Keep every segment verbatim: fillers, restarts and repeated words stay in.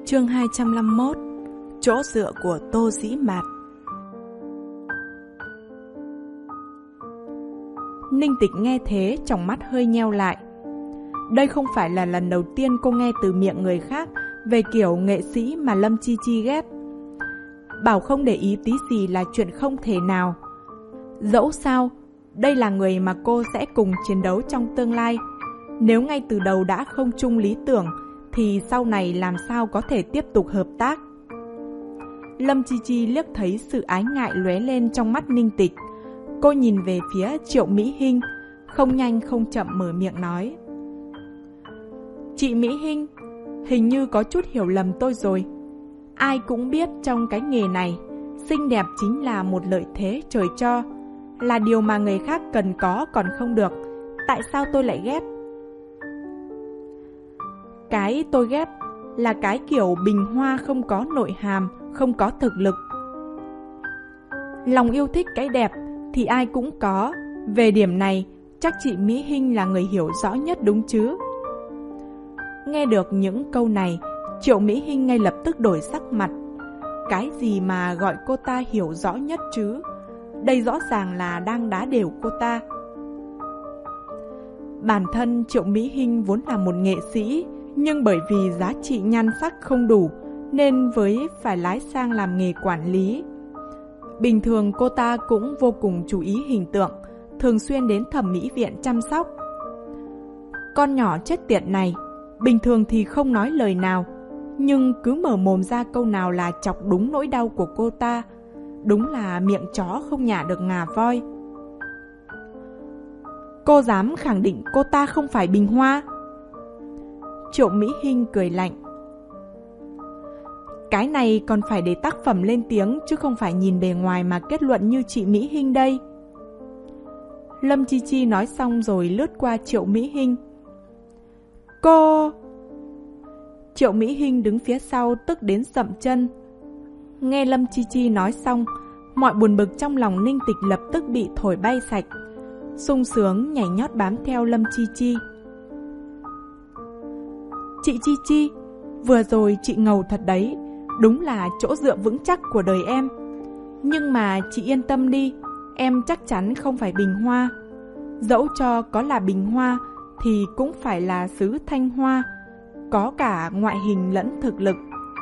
Chương hai trăm năm mươi mốt. Chỗ dựa của Tô Dĩ Mạt. Ninh Tịch nghe thế, tròng mắt hơi nheo lại. Đây không phải là lần đầu tiên cô nghe từ miệng người khác về kiểu nghệ sĩ mà Lâm Chi Chi ghét. Bảo không để ý tí gì là chuyện không thể nào. Dẫu sao, đây là người mà cô sẽ cùng chiến đấu trong tương lai. Nếu ngay từ đầu đã không chung lý tưởng, thì sau này làm sao có thể tiếp tục hợp tác. Lâm Chi Chi liếc thấy sự ái ngại lóe lên trong mắt Ninh Tịch. Cô nhìn về phía Triệu Mỹ Hinh, không nhanh không chậm mở miệng nói: Chị Mỹ Hinh, hình như có chút hiểu lầm tôi rồi. Ai cũng biết trong cái nghề này, xinh đẹp chính là một lợi thế trời cho, là điều mà người khác cần có còn không được. Tại sao tôi lại ghét? Cái tôi ghét là cái kiểu bình hoa không có nội hàm, không có thực lực. Lòng yêu thích cái đẹp thì ai cũng có. Về điểm này, chắc chị Mỹ Hinh là người hiểu rõ nhất đúng chứ? Nghe được những câu này, Triệu Mỹ Hinh ngay lập tức đổi sắc mặt. Cái gì mà gọi cô ta hiểu rõ nhất chứ? Đây rõ ràng là đang đá đều cô ta. Bản thân Triệu Mỹ Hinh vốn là một nghệ sĩ, nhưng bởi vì giá trị nhan sắc không đủ nên với phải lái sang làm nghề quản lý. Bình thường cô ta cũng vô cùng chú ý hình tượng, thường xuyên đến thẩm mỹ viện chăm sóc. Con nhỏ chết tiệt này, bình thường thì không nói lời nào, nhưng cứ mở mồm ra câu nào là chọc đúng nỗi đau của cô ta. Đúng là miệng chó không nhả được ngà voi. Cô dám khẳng định cô ta không phải bình hoa? Triệu Mỹ Hinh cười lạnh. Cái này còn phải để tác phẩm lên tiếng, chứ không phải nhìn bề ngoài mà kết luận như chị Mỹ Hinh đây. Lâm Chi Chi nói xong rồi lướt qua Triệu Mỹ Hinh. Cô... Triệu Mỹ Hinh đứng phía sau tức đến sậm chân. Nghe Lâm Chi Chi nói xong, mọi buồn bực trong lòng Ninh Tịch lập tức bị thổi bay sạch, sung sướng nhảy nhót bám theo Lâm Chi Chi. Chị Chi Chi, vừa rồi chị ngầu thật đấy, đúng là chỗ dựa vững chắc của đời em. Nhưng mà chị yên tâm đi, em chắc chắn không phải bình hoa. Dẫu cho có là bình hoa thì cũng phải là xứ Thanh Hoa, có cả ngoại hình lẫn thực lực.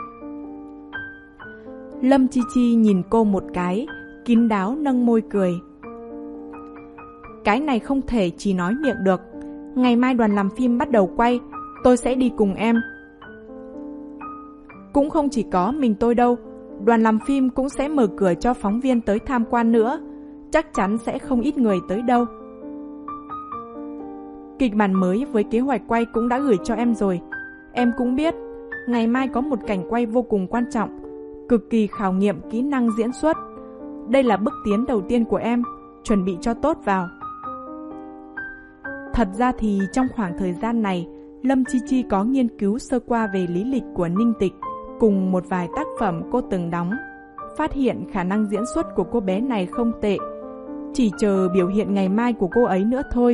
Lâm Chi Chi nhìn cô một cái, kín đáo nâng môi cười. Cái này không thể chỉ nói miệng được. Ngày mai đoàn làm phim bắt đầu quay, tôi sẽ đi cùng em. Cũng không chỉ có mình tôi đâu, đoàn làm phim cũng sẽ mở cửa cho phóng viên tới tham quan nữa. Chắc chắn sẽ không ít người tới đâu. Kịch bản mới với kế hoạch quay cũng đã gửi cho em rồi. Em cũng biết, ngày mai có một cảnh quay vô cùng quan trọng, cực kỳ khảo nghiệm kỹ năng diễn xuất. Đây là bước tiến đầu tiên của em, chuẩn bị cho tốt vào. Thật ra thì trong khoảng thời gian này, Lâm Chi Chi có nghiên cứu sơ qua về lý lịch của Ninh Tịch cùng một vài tác phẩm cô từng đóng, phát hiện khả năng diễn xuất của cô bé này không tệ, chỉ chờ biểu hiện ngày mai của cô ấy nữa thôi.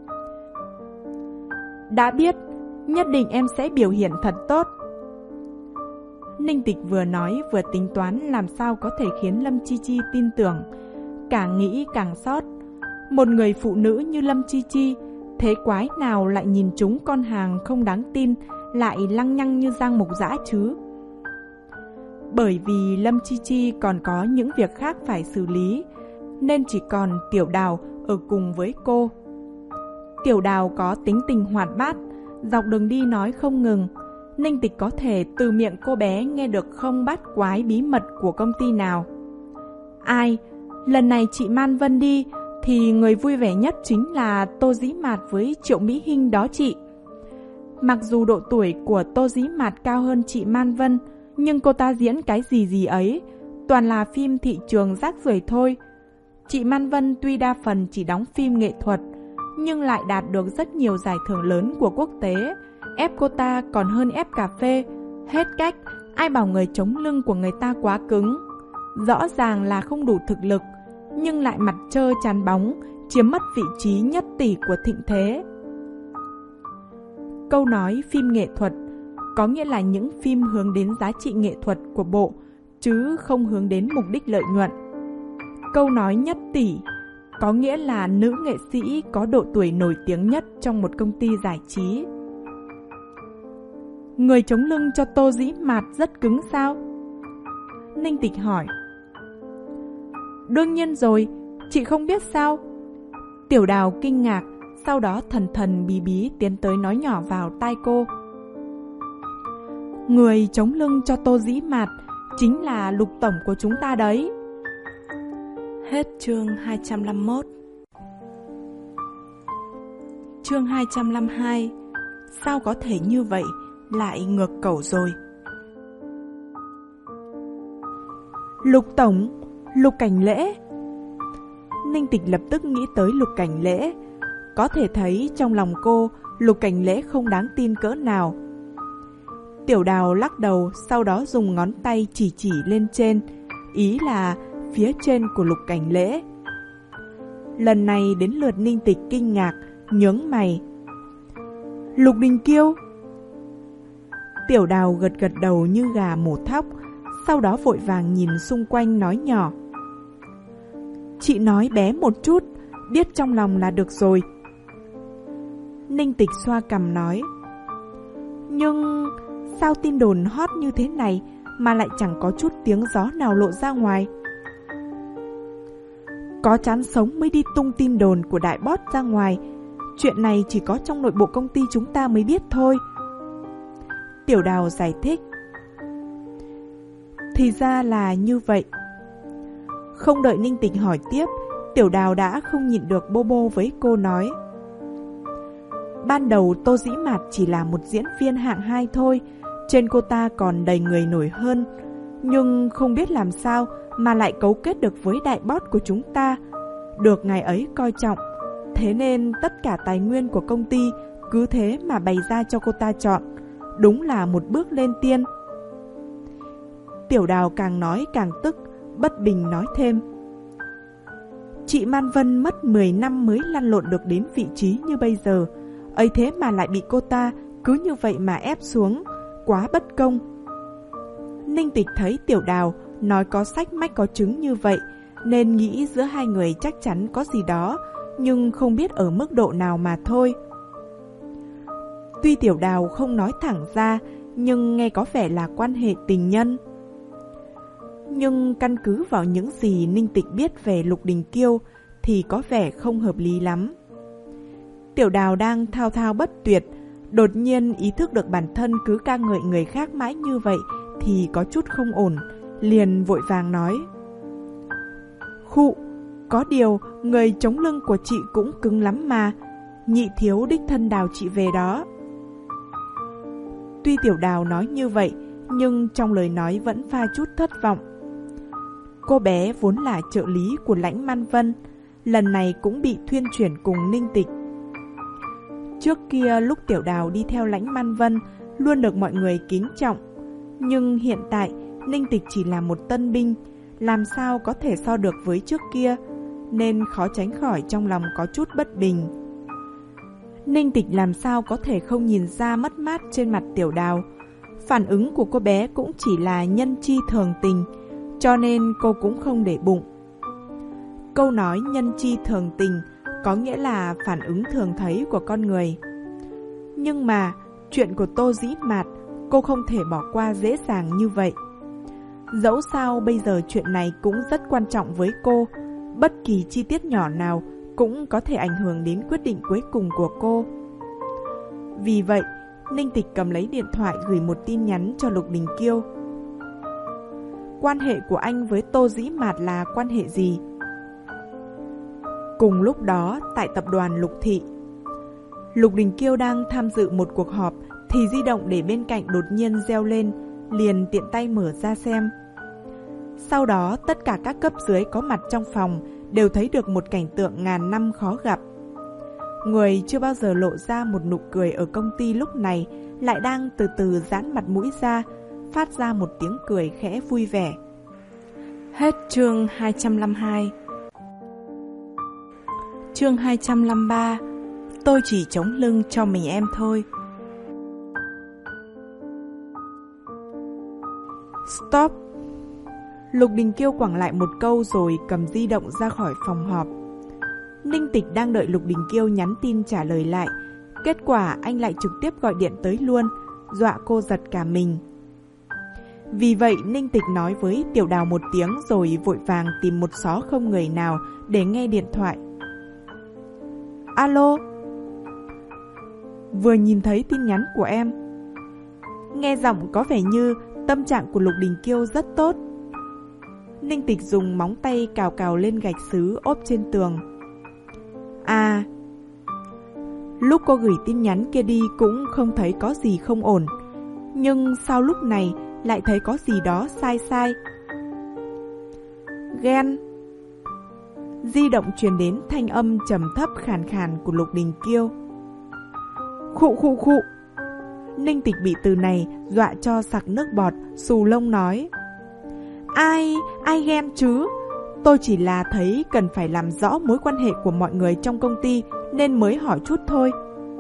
Đã biết, nhất định em sẽ biểu hiện thật tốt. Ninh Tịch vừa nói vừa tính toán làm sao có thể khiến Lâm Chi Chi tin tưởng. Càng nghĩ càng xót. Một người phụ nữ như Lâm Chi Chi, thế quái nào lại nhìn chúng con hàng không đáng tin, lại lăng nhăng như Giang Mục Dã chứ? Bởi vì Lâm Chi Chi còn có những việc khác phải xử lý, nên chỉ còn Tiểu Đào ở cùng với cô. Tiểu Đào có tính tình hoạt bát, dọc đường đi nói không ngừng. Ninh Tịch có thể từ miệng cô bé nghe được không bát quái bí mật của công ty nào. Ai, lần này chị Man Vân đi thì người vui vẻ nhất chính là Tô Dĩ Mạt với Triệu Mỹ Hinh đó chị. Mặc dù độ tuổi của Tô Dĩ Mạt cao hơn chị Man Vân, nhưng cô ta diễn cái gì gì ấy, toàn là phim thị trường rác rưởi thôi. Chị Man Vân tuy đa phần chỉ đóng phim nghệ thuật, nhưng lại đạt được rất nhiều giải thưởng lớn của quốc tế. Ép cô ta còn hơn ép cà phê. Hết cách, ai bảo người chống lưng của người ta quá cứng. Rõ ràng là không đủ thực lực, nhưng lại mặt trơ chán bóng, chiếm mất vị trí nhất tỷ của thịnh thế. Câu nói phim nghệ thuật có nghĩa là những phim hướng đến giá trị nghệ thuật của bộ, chứ không hướng đến mục đích lợi nhuận. Câu nói nhất tỷ có nghĩa là nữ nghệ sĩ có độ tuổi nổi tiếng nhất trong một công ty giải trí. Người chống lưng cho Tô Dĩ Mạt rất cứng sao? Ninh Tịch hỏi. Đương nhiên rồi, chị không biết sao? Tiểu Đào kinh ngạc, sau đó thần thần bí bí tiến tới nói nhỏ vào tai cô. Người chống lưng cho Tô Dĩ Mạt chính là Lục tổng của chúng ta đấy. Hết chương hai trăm lăm mươi mốt. Chương hai trăm lăm mươi hai. Sao có thể như vậy, lại ngược cẩu rồi. Lục tổng, Lục Cảnh Lễ. Ninh Tịch lập tức nghĩ tới Lục Cảnh Lễ. Có thể thấy trong lòng cô, Lục Cảnh Lễ không đáng tin cỡ nào. Tiểu Đào lắc đầu, sau đó dùng ngón tay chỉ chỉ lên trên, ý là phía trên của Lục Cảnh Lễ. Lần này đến lượt Ninh Tịch kinh ngạc, nhướng mày. Lục Đình Kiêu. Tiểu Đào gật gật đầu như gà mổ thóc, sau đó vội vàng nhìn xung quanh nói nhỏ. Chị nói bé một chút, biết trong lòng là được rồi. Ninh Tịch xoa cằm nói. Nhưng sao tin đồn hot như thế này mà lại chẳng có chút tiếng gió nào lộ ra ngoài? Có chán sống mới đi tung tin đồn của đại boss ra ngoài. Chuyện này chỉ có trong nội bộ công ty chúng ta mới biết thôi. Tiểu Đào giải thích. Thì ra là như vậy. Không đợi Ninh Tịch hỏi tiếp, Tiểu Đào đã không nhịn được bô bô với cô nói. Ban đầu Tô Dĩ Mạt chỉ là một diễn viên hạng hai thôi, trên cô ta còn đầy người nổi hơn. Nhưng không biết làm sao mà lại cấu kết được với đại boss của chúng ta, được ngài ấy coi trọng. Thế nên tất cả tài nguyên của công ty cứ thế mà bày ra cho cô ta chọn. Đúng là một bước lên tiên. Tiểu Đào càng nói càng tức, bất bình nói thêm. Chị Man Vân mất mười năm mới lăn lộn được đến vị trí như bây giờ, ấy thế mà lại bị cô ta cứ như vậy mà ép xuống, quá bất công. Ninh Tịch thấy Tiểu Đào nói có sách mách có chứng như vậy, nên nghĩ giữa hai người chắc chắn có gì đó, nhưng không biết ở mức độ nào mà thôi. Tuy Tiểu Đào không nói thẳng ra, nhưng nghe có vẻ là quan hệ tình nhân. Nhưng căn cứ vào những gì Ninh Tịch biết về Lục Đình Kiêu thì có vẻ không hợp lý lắm. Tiểu Đào đang thao thao bất tuyệt, đột nhiên ý thức được bản thân cứ ca ngợi người khác mãi như vậy thì có chút không ổn, liền vội vàng nói. Khụ, có điều người chống lưng của chị cũng cứng lắm mà, nhị thiếu đích thân đào chị về đó. Tuy Tiểu Đào nói như vậy, nhưng trong lời nói vẫn pha chút thất vọng. Cô bé vốn là trợ lý của Lãnh Man Vân, lần này cũng bị thuyên chuyển cùng Ninh Tịch. Trước kia lúc Tiểu Đào đi theo Lãnh Man Vân luôn được mọi người kính trọng, nhưng hiện tại Ninh Tịch chỉ là một tân binh, làm sao có thể so được với trước kia, nên khó tránh khỏi trong lòng có chút bất bình. Ninh Tịch làm sao có thể không nhìn ra mất mát trên mặt Tiểu Đào. Phản ứng của cô bé cũng chỉ là nhân chi thường tình, cho nên cô cũng không để bụng. Câu nói nhân chi thường tình có nghĩa là phản ứng thường thấy của con người. Nhưng mà chuyện của Tô Dĩ Mạt cô không thể bỏ qua dễ dàng như vậy. Dẫu sao bây giờ chuyện này cũng rất quan trọng với cô, bất kỳ chi tiết nhỏ nào cũng có thể ảnh hưởng đến quyết định cuối cùng của cô. Vì vậy, Ninh Tịch cầm lấy điện thoại gửi một tin nhắn cho Lục Đình Kiêu. Quan hệ của anh với Tô Dĩ Mạt là quan hệ gì? Cùng lúc đó, tại tập đoàn Lục Thị, Lục Đình Kiêu đang tham dự một cuộc họp thì di động để bên cạnh đột nhiên reo lên, liền tiện tay mở ra xem. Sau đó, tất cả các cấp dưới có mặt trong phòng đều thấy được một cảnh tượng ngàn năm khó gặp. Người chưa bao giờ lộ ra một nụ cười ở công ty lúc này lại đang từ từ giãn mặt mũi ra, phát ra một tiếng cười khẽ vui vẻ. Hết chương hai trăm lăm mươi hai. Chương hai trăm lăm mươi ba. Tôi chỉ chống lưng cho mình em thôi. Stop. Lục Đình Kiêu quẳng lại một câu rồi cầm di động ra khỏi phòng họp. Ninh Tịch đang đợi Lục Đình Kiêu nhắn tin trả lời lại. Kết quả anh lại trực tiếp gọi điện tới luôn, dọa cô giật cả mình. Vì vậy Ninh Tịch nói với Tiểu Đào một tiếng rồi vội vàng tìm một xó không người nào để nghe điện thoại. Alo. Vừa nhìn thấy tin nhắn của em. Nghe giọng có vẻ như tâm trạng của Lục Đình Kiêu rất tốt. Ninh Tịch dùng móng tay cào cào lên gạch sứ ốp trên tường. À, lúc cô gửi tin nhắn kia đi cũng không thấy có gì không ổn, nhưng sau lúc này lại thấy có gì đó sai sai. Ghen. Di động truyền đến thanh âm trầm thấp khàn khàn của Lục Đình Kiêu. Khụ khụ khụ. Ninh Tịch bị từ này dọa cho sặc nước bọt, xù lông nói. Ai, ai ghen chứ? Tôi chỉ là thấy cần phải làm rõ mối quan hệ của mọi người trong công ty nên mới hỏi chút thôi.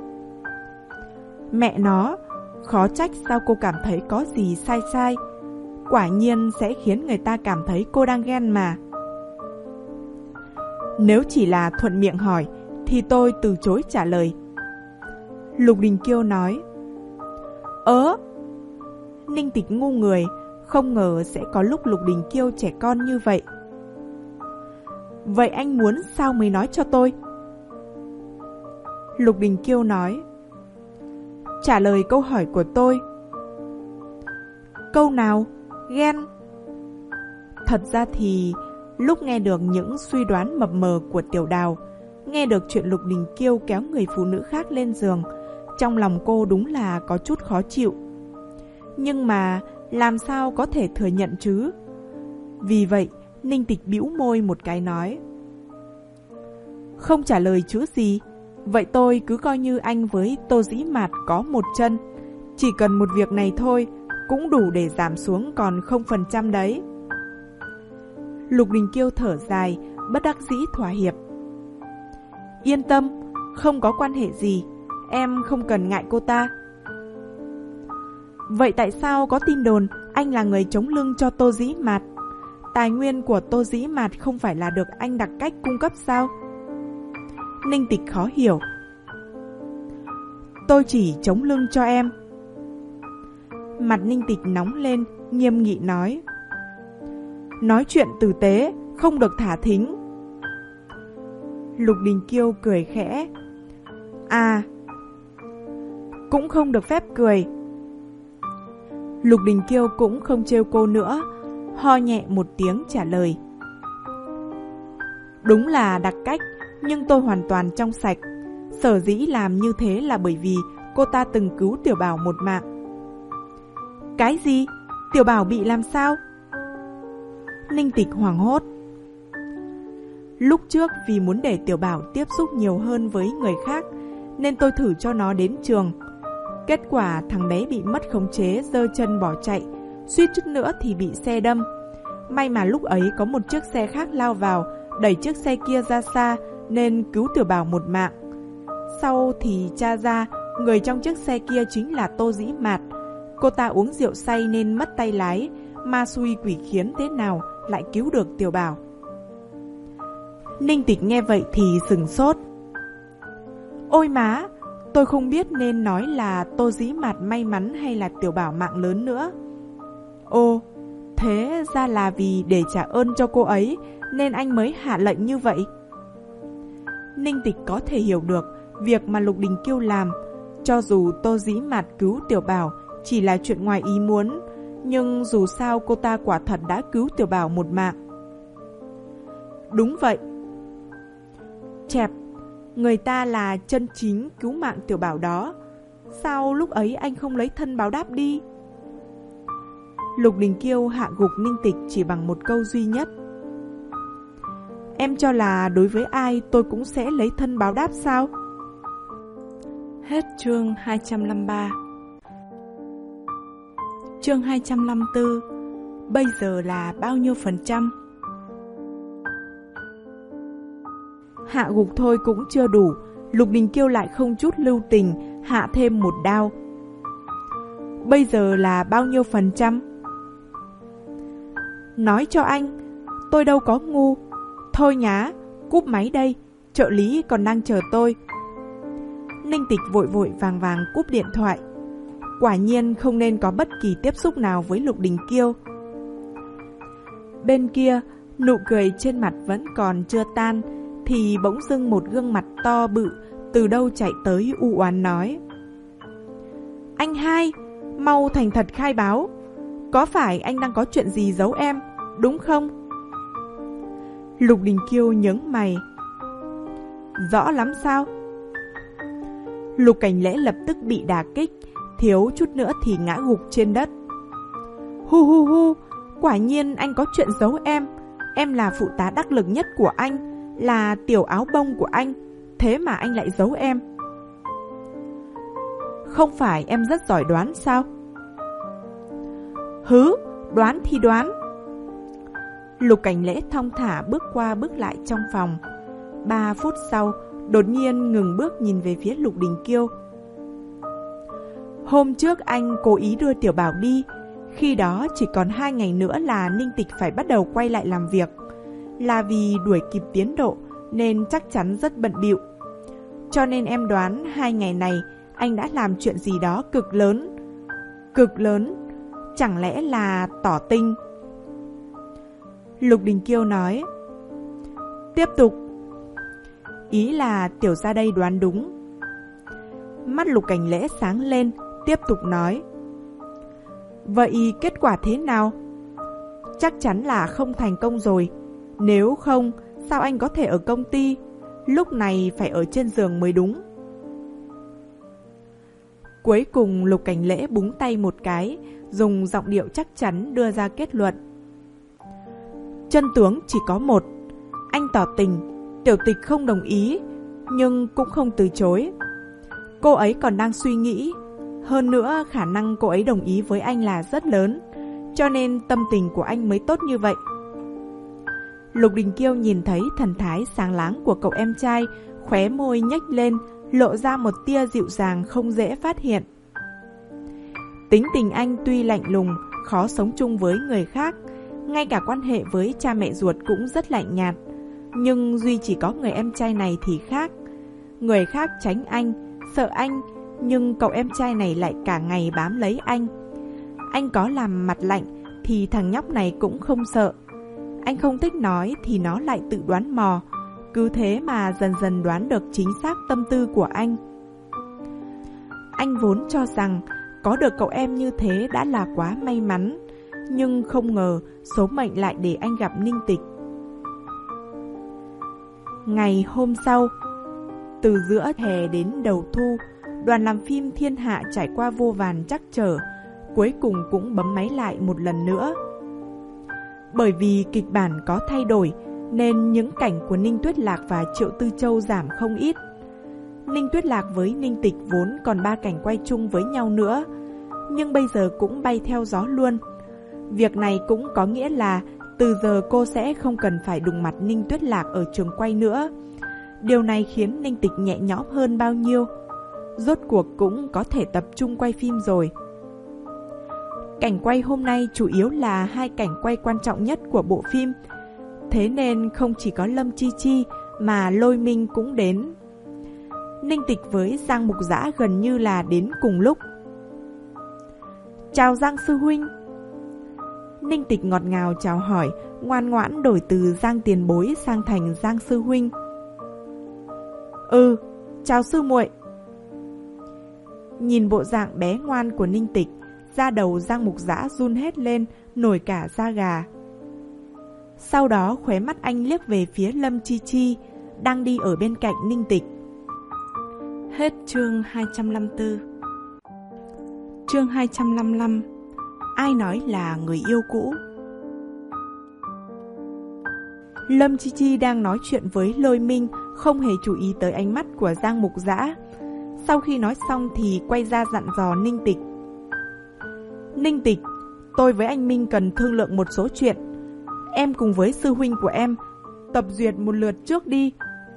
Mẹ nó, khó trách sao cô cảm thấy có gì sai sai. Quả nhiên sẽ khiến người ta cảm thấy cô đang ghen mà. Nếu chỉ là thuận miệng hỏi thì tôi từ chối trả lời. Lục Đình Kiêu nói. Ớ. Ninh Tịch ngu người, không ngờ sẽ có lúc Lục Đình Kiêu trẻ con như vậy. Vậy anh muốn sao mới nói cho tôi? Lục Đình Kiêu nói. Trả lời câu hỏi của tôi. Câu nào? Ghen. Thật ra thì lúc nghe được những suy đoán mập mờ của Tiểu Đào, nghe được chuyện Lục Đình Kiêu kéo người phụ nữ khác lên giường, trong lòng cô đúng là có chút khó chịu. Nhưng mà làm sao có thể thừa nhận chứ? Vì vậy Ninh Tịch bĩu môi một cái nói. Không trả lời chữ gì. Vậy tôi cứ coi như anh với Tô Dĩ Mạt có một chân. Chỉ cần một việc này thôi cũng đủ để giảm xuống còn không phần trăm đấy. Lục Đình Kiêu thở dài, bất đắc dĩ thỏa hiệp. Yên tâm, không có quan hệ gì. Em không cần ngại cô ta. Vậy tại sao có tin đồn anh là người chống lưng cho Tô Dĩ Mạt? Tài nguyên của Tô Dĩ Mạt không phải là được anh đặc cách cung cấp sao? Ninh Tịch khó hiểu. Tôi chỉ chống lưng cho em. Mặt Ninh Tịch nóng lên, nghiêm nghị nói. Nói chuyện tử tế, không được thả thính. Lục Đình Kiêu cười khẽ. À, cũng không được phép cười. Lục Đình Kiêu cũng không trêu cô nữa, ho nhẹ một tiếng trả lời. Đúng là đặc cách, nhưng tôi hoàn toàn trong sạch. Sở dĩ làm như thế là bởi vì cô ta từng cứu Tiểu Bảo một mạng. Cái gì? Tiểu Bảo bị làm sao? Ninh Tịch hoảng hốt. Lúc trước vì muốn để Tiểu Bảo tiếp xúc nhiều hơn với người khác nên tôi thử cho nó đến trường. Kết quả thằng bé bị mất khống chế, giơ chân bỏ chạy, suýt chút nữa thì bị xe đâm. May mà lúc ấy có một chiếc xe khác lao vào, đẩy chiếc xe kia ra xa nên cứu Tiểu Bảo một mạng. Sau thì tra ra người trong chiếc xe kia chính là Tô Dĩ Mạt. Cô ta uống rượu say nên mất tay lái, ma xui quỷ khiến thế nào lại cứu được Tiểu Bảo. Ninh Tịch nghe vậy thì sửng sốt. Ôi má, tôi không biết nên nói là Tô Dĩ Mạt may mắn hay là Tiểu Bảo mạng lớn nữa. Ồ, thế ra là vì để trả ơn cho cô ấy nên anh mới hạ lệnh như vậy. Ninh Tịch có thể hiểu được việc mà Lục Đình Kiêu làm. Cho dù Tô Dĩ Mạt cứu Tiểu Bảo chỉ là chuyện ngoài ý muốn, nhưng dù sao cô ta quả thật đã cứu Tiểu Bảo một mạng. Đúng vậy. Chẹp, người ta là chân chính cứu mạng Tiểu Bảo đó. Sao lúc ấy anh không lấy thân báo đáp đi? Lục Đình Kiêu hạ gục Ninh Tịch chỉ bằng một câu duy nhất. Em cho là đối với ai tôi cũng sẽ lấy thân báo đáp sao? Hết chương hai trăm lăm mươi ba. Chương hai trăm lăm mươi tư. Bây giờ là bao nhiêu phần trăm? Hạ gục thôi cũng chưa đủ, Lục Đình Kiêu lại không chút lưu tình hạ thêm một đao. Bây giờ là bao nhiêu phần trăm? Nói cho anh, tôi đâu có ngu. Thôi nhá, cúp máy đây, trợ lý còn đang chờ tôi. Ninh Tịch vội vội vàng vàng cúp điện thoại. Quả nhiên không nên có bất kỳ tiếp xúc nào với Lục Đình Kiêu. Bên kia, nụ cười trên mặt vẫn còn chưa tan, thì bỗng dưng một gương mặt to bự từ đâu chạy tới u oán nói: Anh hai, mau thành thật khai báo, có phải anh đang có chuyện gì giấu em, đúng không? Lục Đình Kiêu nhướng mày: Rõ lắm sao? Lục Cảnh Lễ lập tức bị đả kích, thiếu chút nữa thì ngã gục trên đất. Hu hu hu, quả nhiên anh có chuyện giấu em. Em là phụ tá đắc lực nhất của anh, là tiểu áo bông của anh, thế mà anh lại giấu em. Không phải em rất giỏi đoán sao? Hứ, đoán thì đoán. Lục Cảnh Lễ thong thả bước qua bước lại trong phòng. Ba phút sau, đột nhiên ngừng bước nhìn về phía Lục Đình Kiêu. Hôm trước anh cố ý đưa Tiểu Bảo đi, khi đó chỉ còn hai ngày nữa là Ninh Tịch phải bắt đầu quay lại làm việc. Là vì đuổi kịp tiến độ nên chắc chắn rất bận bịu. Cho nên em đoán hai ngày này anh đã làm chuyện gì đó cực lớn. Cực lớn? Chẳng lẽ là tỏ tình? Lục Đình Kiêu nói: Tiếp tục. Ý là tiểu ra đây đoán đúng. Mắt Lục Cảnh Lễ sáng lên, tiếp tục nói: Vậy kết quả thế nào? Chắc chắn là không thành công rồi. Nếu không, sao anh có thể ở công ty? Lúc này phải ở trên giường mới đúng. Cuối cùng Lục Cảnh Lễ búng tay một cái, dùng giọng điệu chắc chắn đưa ra kết luận: Chân tướng chỉ có một. Anh tỏ tình, Tiểu Tịch không đồng ý, nhưng cũng không từ chối. Cô ấy còn đang suy nghĩ. Hơn nữa khả năng cô ấy đồng ý với anh là rất lớn, cho nên tâm tình của anh mới tốt như vậy. Lục Đình Kiêu nhìn thấy thần thái sáng láng của cậu em trai, khóe môi nhếch lên, lộ ra một tia dịu dàng không dễ phát hiện. Tính tình anh tuy lạnh lùng, khó sống chung với người khác, ngay cả quan hệ với cha mẹ ruột cũng rất lạnh nhạt. Nhưng duy chỉ có người em trai này thì khác. Người khác tránh anh, sợ anh, nhưng cậu em trai này lại cả ngày bám lấy anh. Anh có làm mặt lạnh thì thằng nhóc này cũng không sợ. Anh không thích nói thì nó lại tự đoán mò. Cứ thế mà dần dần đoán được chính xác tâm tư của anh. Anh vốn cho rằng có được cậu em như thế đã là quá may mắn, nhưng không ngờ số mệnh lại để anh gặp Ninh Tịch. Ngày hôm sau, từ giữa hè đến đầu thu, đoàn làm phim Thiên Hạ trải qua vô vàn trắc trở, cuối cùng cũng bấm máy lại một lần nữa. Bởi vì kịch bản có thay đổi, nên những cảnh của Ninh Tuyết Lạc và Triệu Tư Châu giảm không ít. Ninh Tuyết Lạc với Ninh Tịch vốn còn ba cảnh quay chung với nhau nữa, nhưng bây giờ cũng bay theo gió luôn. Việc này cũng có nghĩa là từ giờ cô sẽ không cần phải đụng mặt Ninh Tuyết Lạc ở trường quay nữa. Điều này khiến Ninh Tịch nhẹ nhõm hơn bao nhiêu. Rốt cuộc cũng có thể tập trung quay phim rồi. Cảnh quay hôm nay chủ yếu là hai cảnh quay quan trọng nhất của bộ phim. Thế nên không chỉ có Lâm Chi Chi mà Lôi Minh cũng đến. Ninh Tịch với Giang Mục Dã gần như là đến cùng lúc. Chào Giang sư huynh. Ninh Tịch ngọt ngào chào hỏi, ngoan ngoãn đổi từ Giang tiền bối sang thành Giang sư huynh. Ừ, chào sư muội. Nhìn bộ dạng bé ngoan của Ninh Tịch, da đầu Giang Mục Dã run hết lên, nổi cả da gà. Sau đó khóe mắt anh liếc về phía Lâm Chi Chi, đang đi ở bên cạnh Ninh Tịch. Hết chương hai trăm năm mươi tư. Chương hai trăm năm mươi lăm. Ai nói là người yêu cũ? Lâm Chi Chi đang nói chuyện với Lôi Minh, không hề chú ý tới ánh mắt của Giang Mục Dã. Sau khi nói xong thì quay ra dặn dò Ninh Tịch. Ninh Tịch, tôi với anh Minh cần thương lượng một số chuyện. Em cùng với sư huynh của em tập duyệt một lượt trước đi.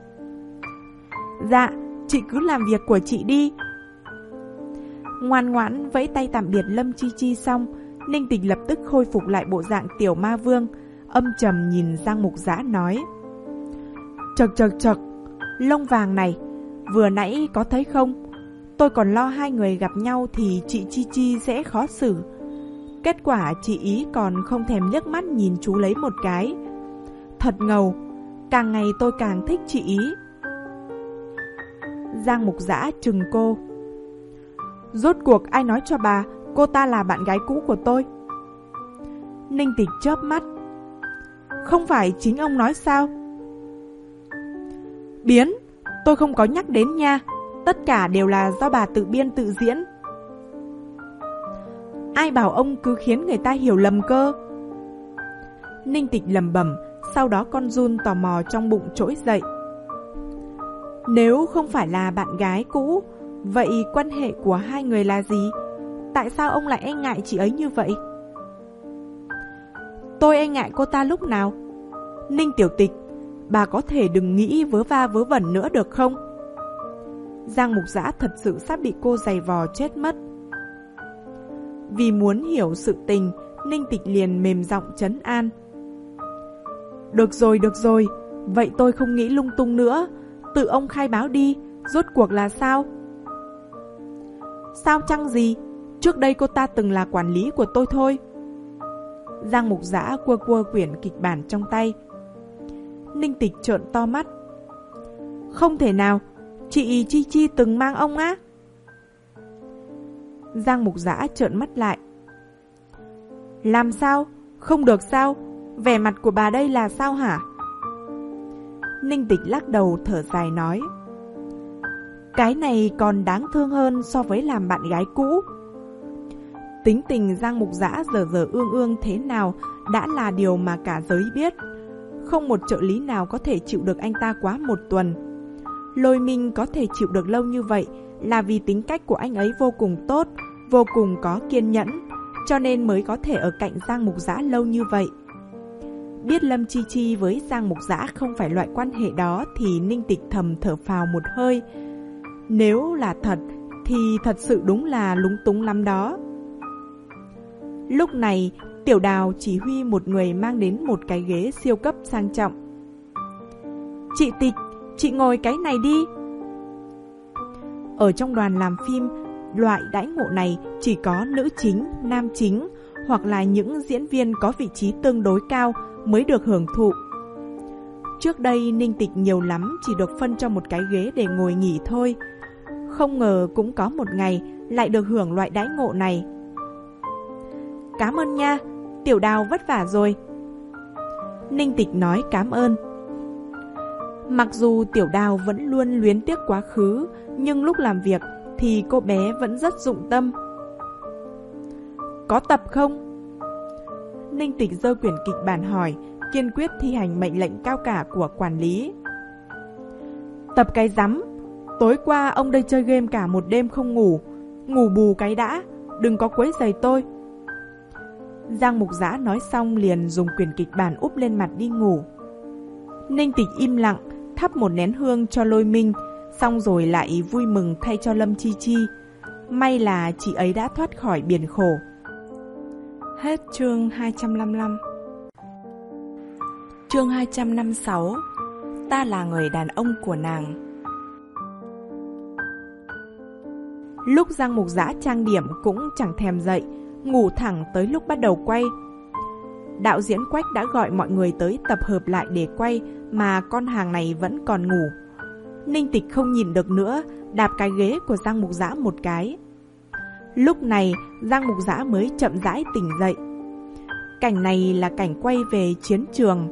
Dạ, chị cứ làm việc của chị đi. Ngoan ngoãn vẫy tay tạm biệt Lâm Chi Chi xong, Ninh Tịch lập tức khôi phục lại bộ dạng tiểu ma vương, âm trầm nhìn Giang Mục Dã nói: Chậc chậc chậc, lông vàng này, vừa nãy có thấy không? Tôi còn lo hai người gặp nhau thì chị Chi Chi sẽ khó xử. Kết quả chị ý còn không thèm liếc mắt nhìn chú lấy một cái. Thật ngầu, càng ngày tôi càng thích chị ý. Giang Mục Dã trừng cô: Rốt cuộc ai nói cho bà cô ta là bạn gái cũ của tôi? Ninh Tịch chớp mắt: Không phải chính ông nói sao? Biến, tôi không có nhắc đến nha. Tất cả đều là do bà tự biên tự diễn. Ai bảo ông cứ khiến người ta hiểu lầm cơ? Ninh Tịch lẩm bẩm, sau đó con giun tò mò trong bụng trỗi dậy. Nếu không phải là bạn gái cũ, vậy quan hệ của hai người là gì? Tại sao ông lại e ngại chị ấy như vậy? Tôi e ngại cô ta lúc nào? Ninh Tiểu Tịch, bà có thể đừng nghĩ vớ va vớ vẩn nữa được không? Giang Mục Dã thật sự sắp bị cô giày vò chết mất. Vì muốn hiểu sự tình, Ninh Tịch liền mềm giọng trấn an. Được rồi, được rồi, vậy tôi không nghĩ lung tung nữa. Tự ông khai báo đi, rốt cuộc là sao? Sao chăng gì? Trước đây cô ta từng là quản lý của tôi thôi. Giang Mục Dã cua cua quyển kịch bản trong tay. Ninh Tịch trợn to mắt. Không thể nào, chị Chi Chi từng mang ông á? Giang Mục Dã trợn mắt lại. Làm sao? Không được sao? Vẻ mặt của bà đây là sao hả? Ninh Tịch lắc đầu thở dài nói. Cái này còn đáng thương hơn so với làm bạn gái cũ. Tính tình Giang Mục Dã giờ giờ ương ương thế nào đã là điều mà cả giới biết. Không một trợ lý nào có thể chịu được anh ta quá một tuần. Lôi Minh có thể chịu được lâu như vậy là vì tính cách của anh ấy vô cùng tốt, vô cùng có kiên nhẫn, cho nên mới có thể ở cạnh Giang Mục Dã lâu như vậy. Biết Lâm Chi Chi với Giang Mục Dã không phải loại quan hệ đó thì Ninh Tịch thầm thở phào một hơi. Nếu là thật thì thật sự đúng là lúng túng lắm đó. Lúc này Tiểu Đào chỉ huy một người mang đến một cái ghế siêu cấp sang trọng. Chị Tịch, chị ngồi cái này đi. Ở trong đoàn làm phim, loại đãi ngộ này chỉ có nữ chính, nam chính hoặc là những diễn viên có vị trí tương đối cao mới được hưởng thụ. Trước đây Ninh Tịch nhiều lắm chỉ được phân cho một cái ghế để ngồi nghỉ thôi. Không ngờ cũng có một ngày lại được hưởng loại đãi ngộ này. Cảm ơn nha, Tiểu Đào vất vả rồi. Ninh Tịch nói cảm ơn. Mặc dù Tiểu Đào vẫn luôn luyến tiếc quá khứ, nhưng lúc làm việc thì cô bé vẫn rất dụng tâm. Có tập không? Ninh Tịch giơ quyển kịch bản hỏi, kiên quyết thi hành mệnh lệnh cao cả của quản lý. Tập cái rắm, tối qua ông đây chơi game cả một đêm không ngủ, ngủ bù cái đã, đừng có quấy rầy tôi. Giang Mục Dã nói xong liền dùng quyển kịch bản úp lên mặt đi ngủ. Ninh Tịch im lặng, thắp một nén hương cho Lôi Minh, xong rồi lại vui mừng thay cho Lâm Chi Chi. May là chị ấy đã thoát khỏi biển khổ. Hết chương hai trăm năm mươi lăm. Chương hai trăm năm mươi sáu. Ta là người đàn ông của nàng. Lúc Giang Mục Dã trang điểm cũng chẳng thèm dậy, ngủ thẳng tới lúc bắt đầu quay. Đạo diễn Quách đã gọi mọi người tới tập hợp lại để quay, mà con hàng này vẫn còn ngủ. Ninh Tịch không nhìn được nữa, đạp cái ghế của Giang Mục Dã một cái. Lúc này Giang Mục Dã mới chậm rãi tỉnh dậy. Cảnh này là cảnh quay về chiến trường.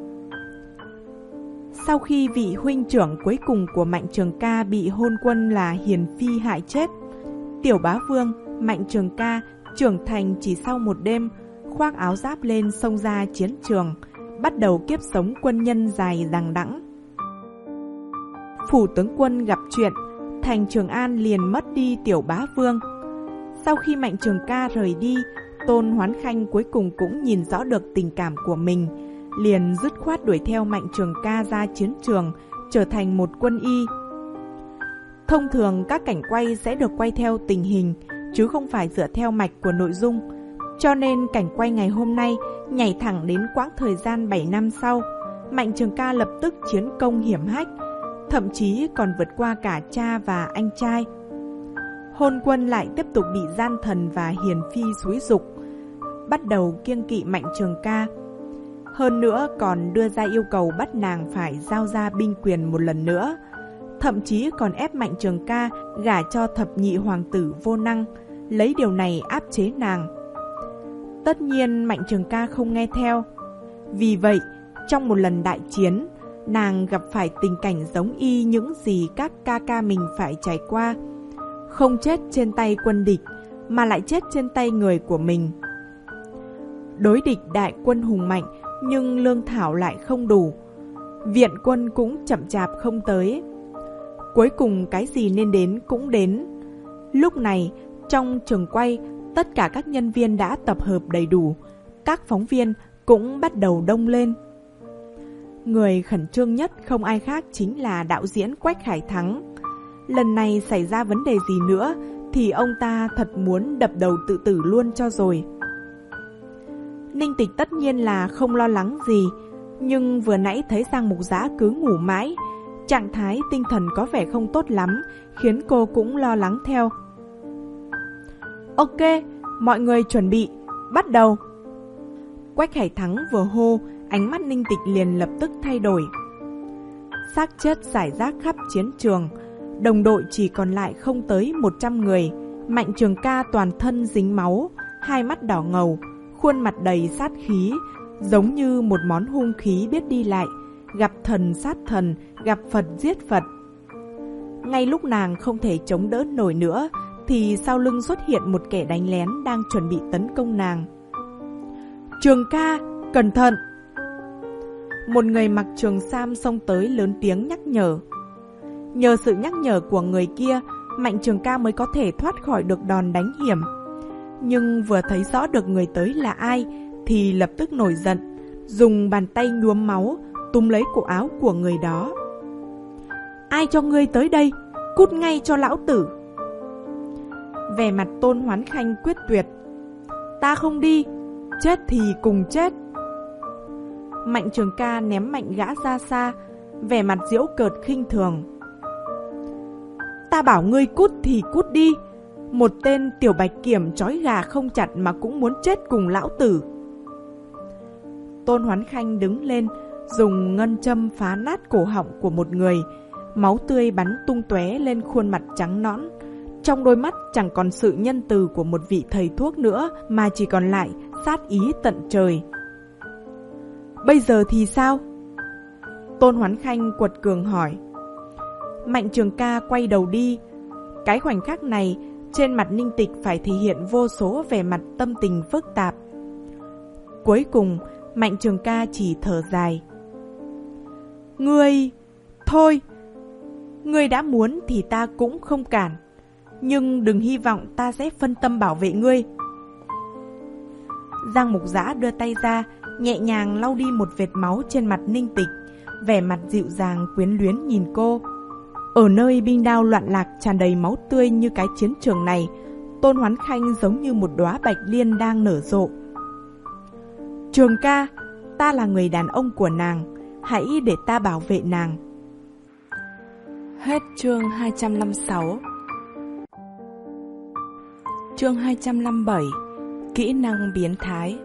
Sau khi vị huynh trưởng cuối cùng của Mạnh Trường Ca bị hôn quân là Hiền Phi hại chết, Tiểu Bá Vương, Mạnh Trường Ca trưởng thành chỉ sau một đêm, khoác áo giáp lên xông ra chiến trường, bắt đầu kiếp sống quân nhân dài đằng đẵng. Phủ tướng quân gặp chuyện, thành Trường An liền mất đi Tiểu Bá Vương. Sau khi Mạnh Trường Ca rời đi, Tôn Hoán Khanh cuối cùng cũng nhìn rõ được tình cảm của mình, liền dứt khoát đuổi theo Mạnh Trường Ca ra chiến trường, trở thành một quân y. Thông thường các cảnh quay sẽ được quay theo tình hình, chứ không phải dựa theo mạch của nội dung. Cho nên cảnh quay ngày hôm nay nhảy thẳng đến quãng thời gian bảy năm sau. Mạnh Trường Ca lập tức chiến công hiển hách, thậm chí còn vượt qua cả cha và anh trai. Hôn Quân lại tiếp tục bị gian thần và hiền phi xúi giục, bắt đầu kiêng kỵ Mạnh Trường Ca. Hơn nữa còn đưa ra yêu cầu bắt nàng phải giao ra binh quyền một lần nữa, thậm chí còn ép Mạnh Trường Ca gả cho thập nhị hoàng tử Vô Năng, lấy điều này áp chế nàng. Tất nhiên Mạnh Trường Ca không nghe theo. Vì vậy, trong một lần đại chiến, nàng gặp phải tình cảnh giống y những gì các ca ca mình phải trải qua. Không chết trên tay quân địch, mà lại chết trên tay người của mình. Đối địch đại quân hùng mạnh, nhưng lương thảo lại không đủ. Viện quân cũng chậm chạp không tới. Cuối cùng cái gì nên đến cũng đến. Lúc này, trong trường quay, tất cả các nhân viên đã tập hợp đầy đủ. Các phóng viên cũng bắt đầu đông lên. Người khẩn trương nhất không ai khác chính là đạo diễn Quách Khải Thắng. Lần này xảy ra vấn đề gì nữa thì ông ta thật muốn đập đầu tự tử luôn cho rồi. Ninh Tịch tất nhiên là không lo lắng gì, nhưng vừa nãy thấy Giang Mục Dã cứ ngủ mãi, trạng thái tinh thần có vẻ không tốt lắm, khiến cô cũng lo lắng theo. Ok, mọi người chuẩn bị, bắt đầu. Quách Khải Thắng vừa hô, ánh mắt Ninh Tịch liền lập tức thay đổi. Xác chết rải rác khắp chiến trường, đồng đội chỉ còn lại không tới một trăm người. Mạnh Trường Ca toàn thân dính máu, hai mắt đỏ ngầu, khuôn mặt đầy sát khí, giống như một món hung khí biết đi lại, gặp thần sát thần, gặp Phật giết Phật. Ngay lúc nàng không thể chống đỡ nổi nữa, thì sau lưng xuất hiện một kẻ đánh lén đang chuẩn bị tấn công nàng. Trường Ca, cẩn thận! Một người mặc trường sam xông tới lớn tiếng nhắc nhở. Nhờ sự nhắc nhở của người kia, Mạnh Trường Ca mới có thể thoát khỏi được đòn đánh hiểm. Nhưng vừa thấy rõ được người tới là ai thì lập tức nổi giận, dùng bàn tay nhuốm máu túm lấy cổ áo của người đó. Ai cho ngươi tới đây? Cút ngay cho lão tử! Vẻ mặt Tôn Hoán Khanh quyết tuyệt. Ta không đi, chết thì cùng chết. Mạnh Trường Ca ném mạnh gã ra xa, vẻ mặt giễu cợt khinh thường. Ta bảo ngươi cút thì cút đi, một tên tiểu bạch kiểm trói gà không chặt mà cũng muốn chết cùng lão tử. Tôn Hoán Khanh đứng lên, dùng ngân châm phá nát cổ họng của một người, máu tươi bắn tung tóe lên khuôn mặt trắng nõn. Trong đôi mắt chẳng còn sự nhân từ của một vị thầy thuốc nữa, mà chỉ còn lại sát ý tận trời. Bây giờ thì sao? Tôn Hoán Khanh quật cường hỏi. Mạnh Trường Ca quay đầu đi. Cái khoảnh khắc này, trên mặt Ninh Tịch phải thể hiện vô số vẻ mặt tâm tình phức tạp. Cuối cùng, Mạnh Trường Ca chỉ thở dài. Ngươi... Thôi, ngươi đã muốn thì ta cũng không cản, nhưng đừng hy vọng ta sẽ phân tâm bảo vệ ngươi. Giang Mục Dã đưa tay ra, nhẹ nhàng lau đi một vệt máu trên mặt Ninh Tịch, vẻ mặt dịu dàng quyến luyến nhìn cô. Ở nơi binh đao loạn lạc tràn đầy máu tươi như cái chiến trường này, Tôn Hoán Khanh giống như một đóa bạch liên đang nở rộ. Trường Ca, ta là người đàn ông của nàng, hãy để ta bảo vệ nàng. Hết chương hai trăm lẻ sáu. Chương hai trăm lẻ bảy. Kỹ năng biến thái.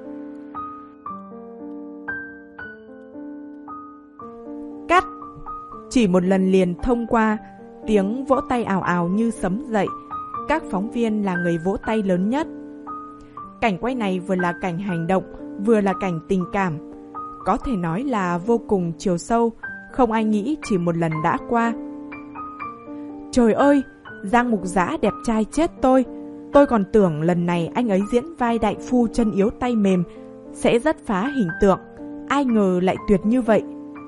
Cắt! Chỉ một lần liền thông qua, tiếng vỗ tay ào ào như sấm dậy. Các phóng viên là người vỗ tay lớn nhất. Cảnh quay này vừa là cảnh hành động, vừa là cảnh tình cảm. Có thể nói là vô cùng chiều sâu, không ai nghĩ chỉ một lần đã qua. Trời ơi, Giang Mục Dã đẹp trai chết tôi. Tôi còn tưởng lần này anh ấy diễn vai đại phu chân yếu tay mềm sẽ rất phá hình tượng, ai ngờ lại tuyệt như vậy.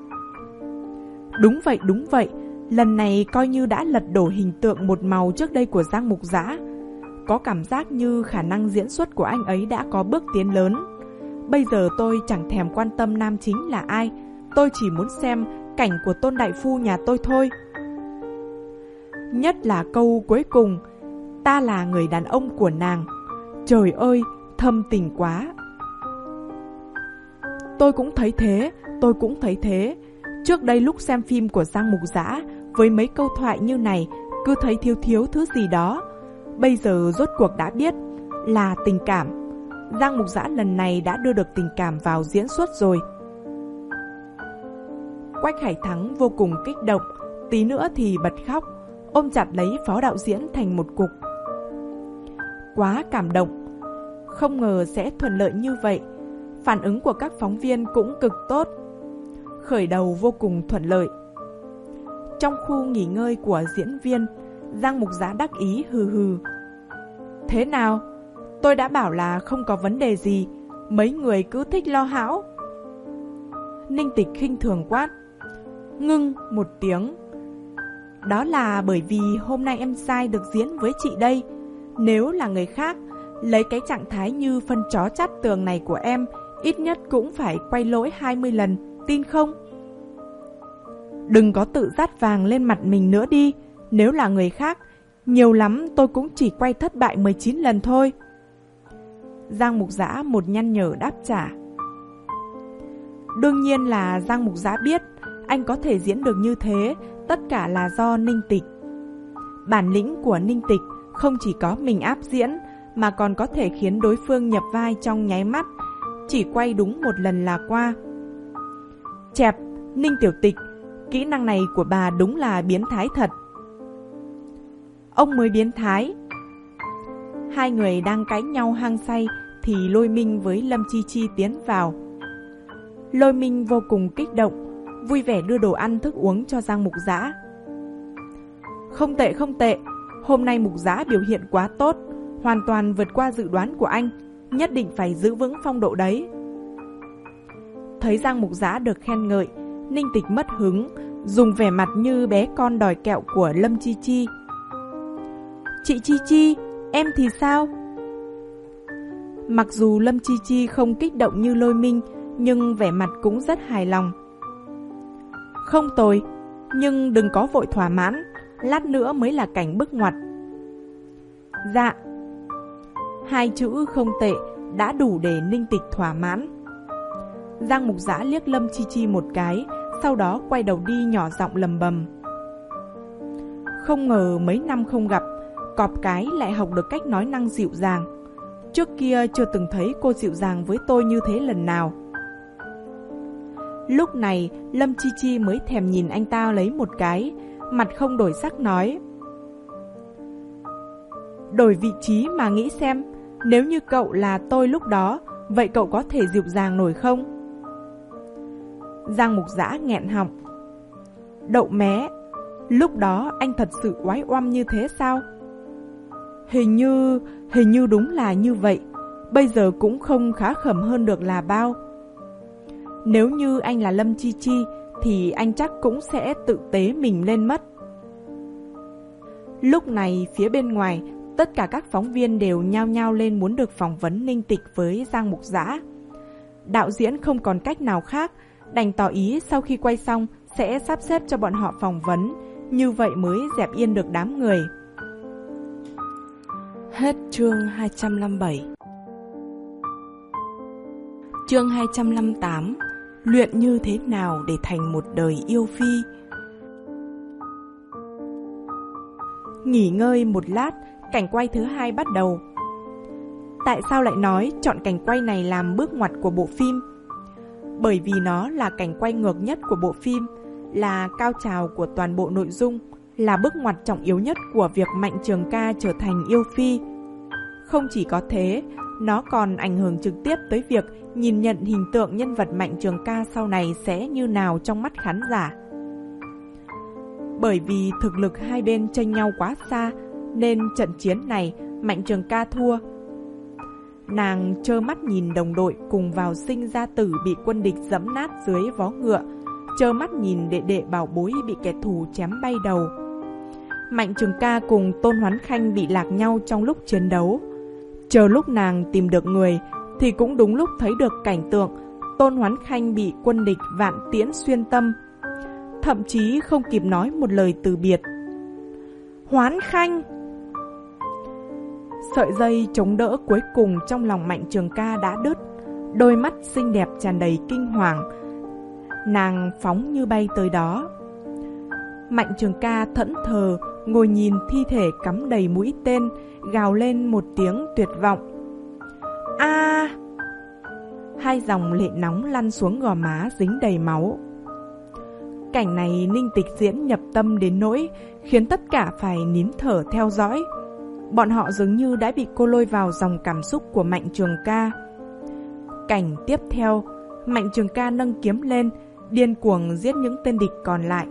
Đúng vậy, đúng vậy, lần này coi như đã lật đổ hình tượng một màu trước đây của Giang Mục Dã. Có cảm giác như khả năng diễn xuất của anh ấy đã có bước tiến lớn. Bây giờ tôi chẳng thèm quan tâm nam chính là ai, tôi chỉ muốn xem cảnh của Tôn đại phu nhà tôi thôi. Nhất là câu cuối cùng, ta là người đàn ông của nàng. Trời ơi, thâm tình quá. Tôi cũng thấy thế, tôi cũng thấy thế. Trước đây lúc xem phim của Giang Mục Dã, với mấy câu thoại như này, cứ thấy thiếu thiếu thứ gì đó. Bây giờ rốt cuộc đã biết là tình cảm. Giang Mục Dã lần này đã đưa được tình cảm vào diễn xuất rồi. Quách Hải Thắng vô cùng kích động, tí nữa thì bật khóc, ôm chặt lấy phó đạo diễn thành một cục. Quá cảm động, không ngờ sẽ thuận lợi như vậy. Phản ứng của các phóng viên cũng cực tốt. Khởi đầu vô cùng thuận lợi. Trong khu nghỉ ngơi của diễn viên, Giang Mục Dã đắc ý hừ hừ. Thế nào? Tôi đã bảo là không có vấn đề gì, mấy người cứ thích lo hão. Ninh Tịch khinh thường quát. Ngưng một tiếng. Đó là bởi vì hôm nay em sai được diễn với chị đây. Nếu là người khác, lấy cái trạng thái như phân chó chát tường này của em, ít nhất cũng phải quay lỗi hai mươi lần, tin không? Đừng có tự dát vàng lên mặt mình nữa đi. Nếu là người khác, nhiều lắm tôi cũng chỉ quay thất bại mười chín lần thôi. Giang Mục Dã một nhăn nhở đáp trả. Đương nhiên là Giang Mục Dã biết anh có thể diễn được như thế, tất cả là do Ninh Tịch. Bản lĩnh của Ninh Tịch không chỉ có mình áp diễn, mà còn có thể khiến đối phương nhập vai trong nháy mắt, chỉ quay đúng một lần là qua. Chẹp, Ninh Tiểu Tịch, kỹ năng này của bà đúng là biến thái thật. Ông mới biến thái. Hai người đang cãi nhau hăng say thì Lôi Minh với Lâm Chi Chi tiến vào. Lôi Minh vô cùng kích động, vui vẻ đưa đồ ăn thức uống cho Giang Mục Dã. Không tệ không tệ, hôm nay Mục Dã biểu hiện quá tốt, hoàn toàn vượt qua dự đoán của anh, nhất định phải giữ vững phong độ đấy. Thấy Giang Mục Dã được khen ngợi, Ninh Tịch mất hứng, dùng vẻ mặt như bé con đòi kẹo của Lâm Chi Chi. Chị Chi Chi, em thì sao? Mặc dù Lâm Chi Chi không kích động như Lôi Minh, nhưng vẻ mặt cũng rất hài lòng. Không tồi, nhưng đừng có vội thỏa mãn, lát nữa mới là cảnh bước ngoặt. Dạ. Hai chữ không tệ đã đủ để Ninh Tịch thỏa mãn. Giang Mục Dã liếc Lâm Chi Chi một cái, sau đó quay đầu đi nhỏ giọng lầm bầm. Không ngờ mấy năm không gặp, cọp cái lại học được cách nói năng dịu dàng. Trước kia chưa từng thấy cô dịu dàng với tôi như thế lần nào. Lúc này Lâm Chi Chi mới thèm nhìn anh ta lấy một cái, mặt không đổi sắc nói. Đổi vị trí mà nghĩ xem, nếu như cậu là tôi lúc đó, vậy cậu có thể dịu dàng nổi không? Giang Mục Dã nghẹn họng. Đậu mé, lúc đó anh thật sự oái oăm như thế sao? Hình như, hình như đúng là như vậy, bây giờ cũng không khá khẩm hơn được là bao. Nếu như anh là Lâm Chi Chi, thì anh chắc cũng sẽ tự tế mình lên mất. Lúc này phía bên ngoài, tất cả các phóng viên đều nhao nhao lên muốn được phỏng vấn Ninh Tịch với Giang Mục Dã. Đạo diễn không còn cách nào khác, đành tỏ ý sau khi quay xong sẽ sắp xếp cho bọn họ phỏng vấn, như vậy mới dẹp yên được đám người. Hết chương hai trăm lẻ bảy. Chương hai trăm lẻ tám. Luyện như thế nào để thành một đời yêu phi. Nghỉ ngơi một lát, cảnh quay thứ hai bắt đầu. Tại sao lại nói chọn cảnh quay này làm bước ngoặt của bộ phim? Bởi vì nó là cảnh quay ngược nhất của bộ phim, là cao trào của toàn bộ nội dung, là bước ngoặt trọng yếu nhất của việc Mạnh Trường Ca trở thành yêu phi. Không chỉ có thế, nó còn ảnh hưởng trực tiếp tới việc nhìn nhận hình tượng nhân vật Mạnh Trường Ca sau này sẽ như nào trong mắt khán giả. Bởi vì thực lực hai bên chênh nhau quá xa, nên trận chiến này Mạnh Trường Ca thua. Nàng trơ mắt nhìn đồng đội cùng vào sinh ra tử bị quân địch giẫm nát dưới vó ngựa, trơ mắt nhìn đệ đệ bảo bối bị kẻ thù chém bay đầu. Mạnh Trường Ca cùng Tôn Hoán Khanh bị lạc nhau trong lúc chiến đấu. Chờ lúc nàng tìm được người thì cũng đúng lúc thấy được cảnh tượng Tôn Hoán Khanh bị quân địch vạn tiễn xuyên tâm, thậm chí không kịp nói một lời từ biệt. Hoán Khanh! Sợi dây chống đỡ cuối cùng trong lòng Mạnh Trường Ca đã đứt, đôi mắt xinh đẹp tràn đầy kinh hoàng. Nàng phóng như bay tới đó. Mạnh Trường Ca thẫn thờ ngồi nhìn thi thể cắm đầy mũi tên, gào lên một tiếng tuyệt vọng. A! À! Hai dòng lệ nóng lăn xuống gò má dính đầy máu. Cảnh này Ninh Tịch diễn nhập tâm đến nỗi khiến tất cả phải nín thở theo dõi. Bọn họ dường như đã bị cô lôi vào dòng cảm xúc của Mạnh Trường Ca. Cảnh tiếp theo, Mạnh Trường Ca nâng kiếm lên, điên cuồng giết những tên địch còn lại.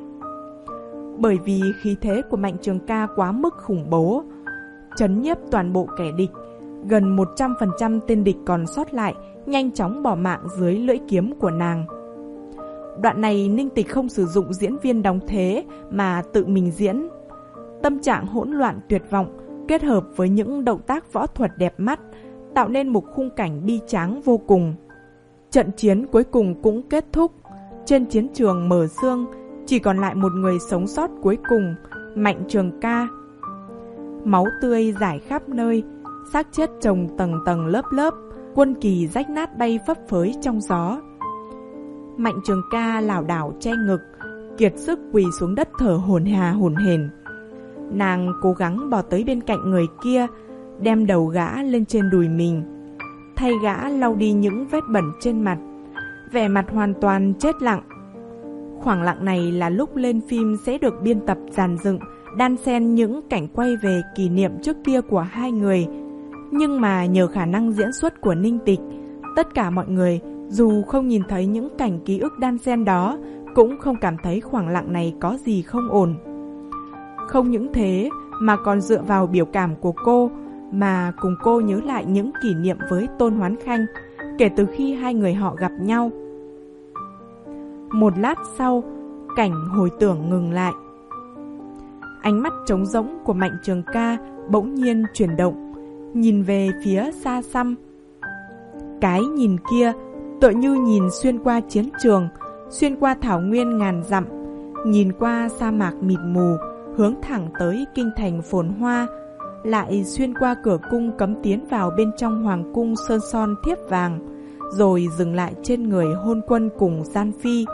Bởi vì khí thế của Mạnh Trường Ca quá mức khủng bố, trấn nhiếp toàn bộ kẻ địch, gần một trăm phần trăm tên địch còn sót lại nhanh chóng bỏ mạng dưới lưỡi kiếm của nàng. Đoạn này Ninh Tịch không sử dụng diễn viên đóng thế mà tự mình diễn. Tâm trạng hỗn loạn tuyệt vọng kết hợp với những động tác võ thuật đẹp mắt, tạo nên một khung cảnh bi tráng vô cùng. Trận chiến cuối cùng cũng kết thúc. Trên chiến trường mở xương, chỉ còn lại một người sống sót cuối cùng, Mạnh Trường Ca. Máu tươi rải khắp nơi, xác chết chồng tầng tầng lớp lớp, quân kỳ rách nát bay phấp phới trong gió. Mạnh Trường Ca lảo đảo che ngực, kiệt sức quỳ xuống đất thở hổn hà hổn hển. Nàng cố gắng bò tới bên cạnh người kia, đem đầu gã lên trên đùi mình, thay gã lau đi những vết bẩn trên mặt, vẻ mặt hoàn toàn chết lặng. Khoảng lặng này là lúc lên phim sẽ được biên tập dàn dựng, đan xen những cảnh quay về kỷ niệm trước kia của hai người. Nhưng mà nhờ khả năng diễn xuất của Ninh Tịch, tất cả mọi người dù không nhìn thấy những cảnh ký ức đan xen đó cũng không cảm thấy khoảng lặng này có gì không ổn. Không những thế mà còn dựa vào biểu cảm của cô mà cùng cô nhớ lại những kỷ niệm với Tôn Hoán Khanh kể từ khi hai người họ gặp nhau. Một lát sau, cảnh hồi tưởng ngừng lại. Ánh mắt trống rỗng của Mạnh Trường Ca bỗng nhiên chuyển động, nhìn về phía xa xăm. Cái nhìn kia tựa như nhìn xuyên qua chiến trường, xuyên qua thảo nguyên ngàn dặm, nhìn qua sa mạc mịt mù, hướng thẳng tới kinh thành phồn hoa, lại xuyên qua cửa cung cấm tiến vào bên trong hoàng cung sơn son thiếp vàng, rồi dừng lại trên người hôn quân cùng gian phi.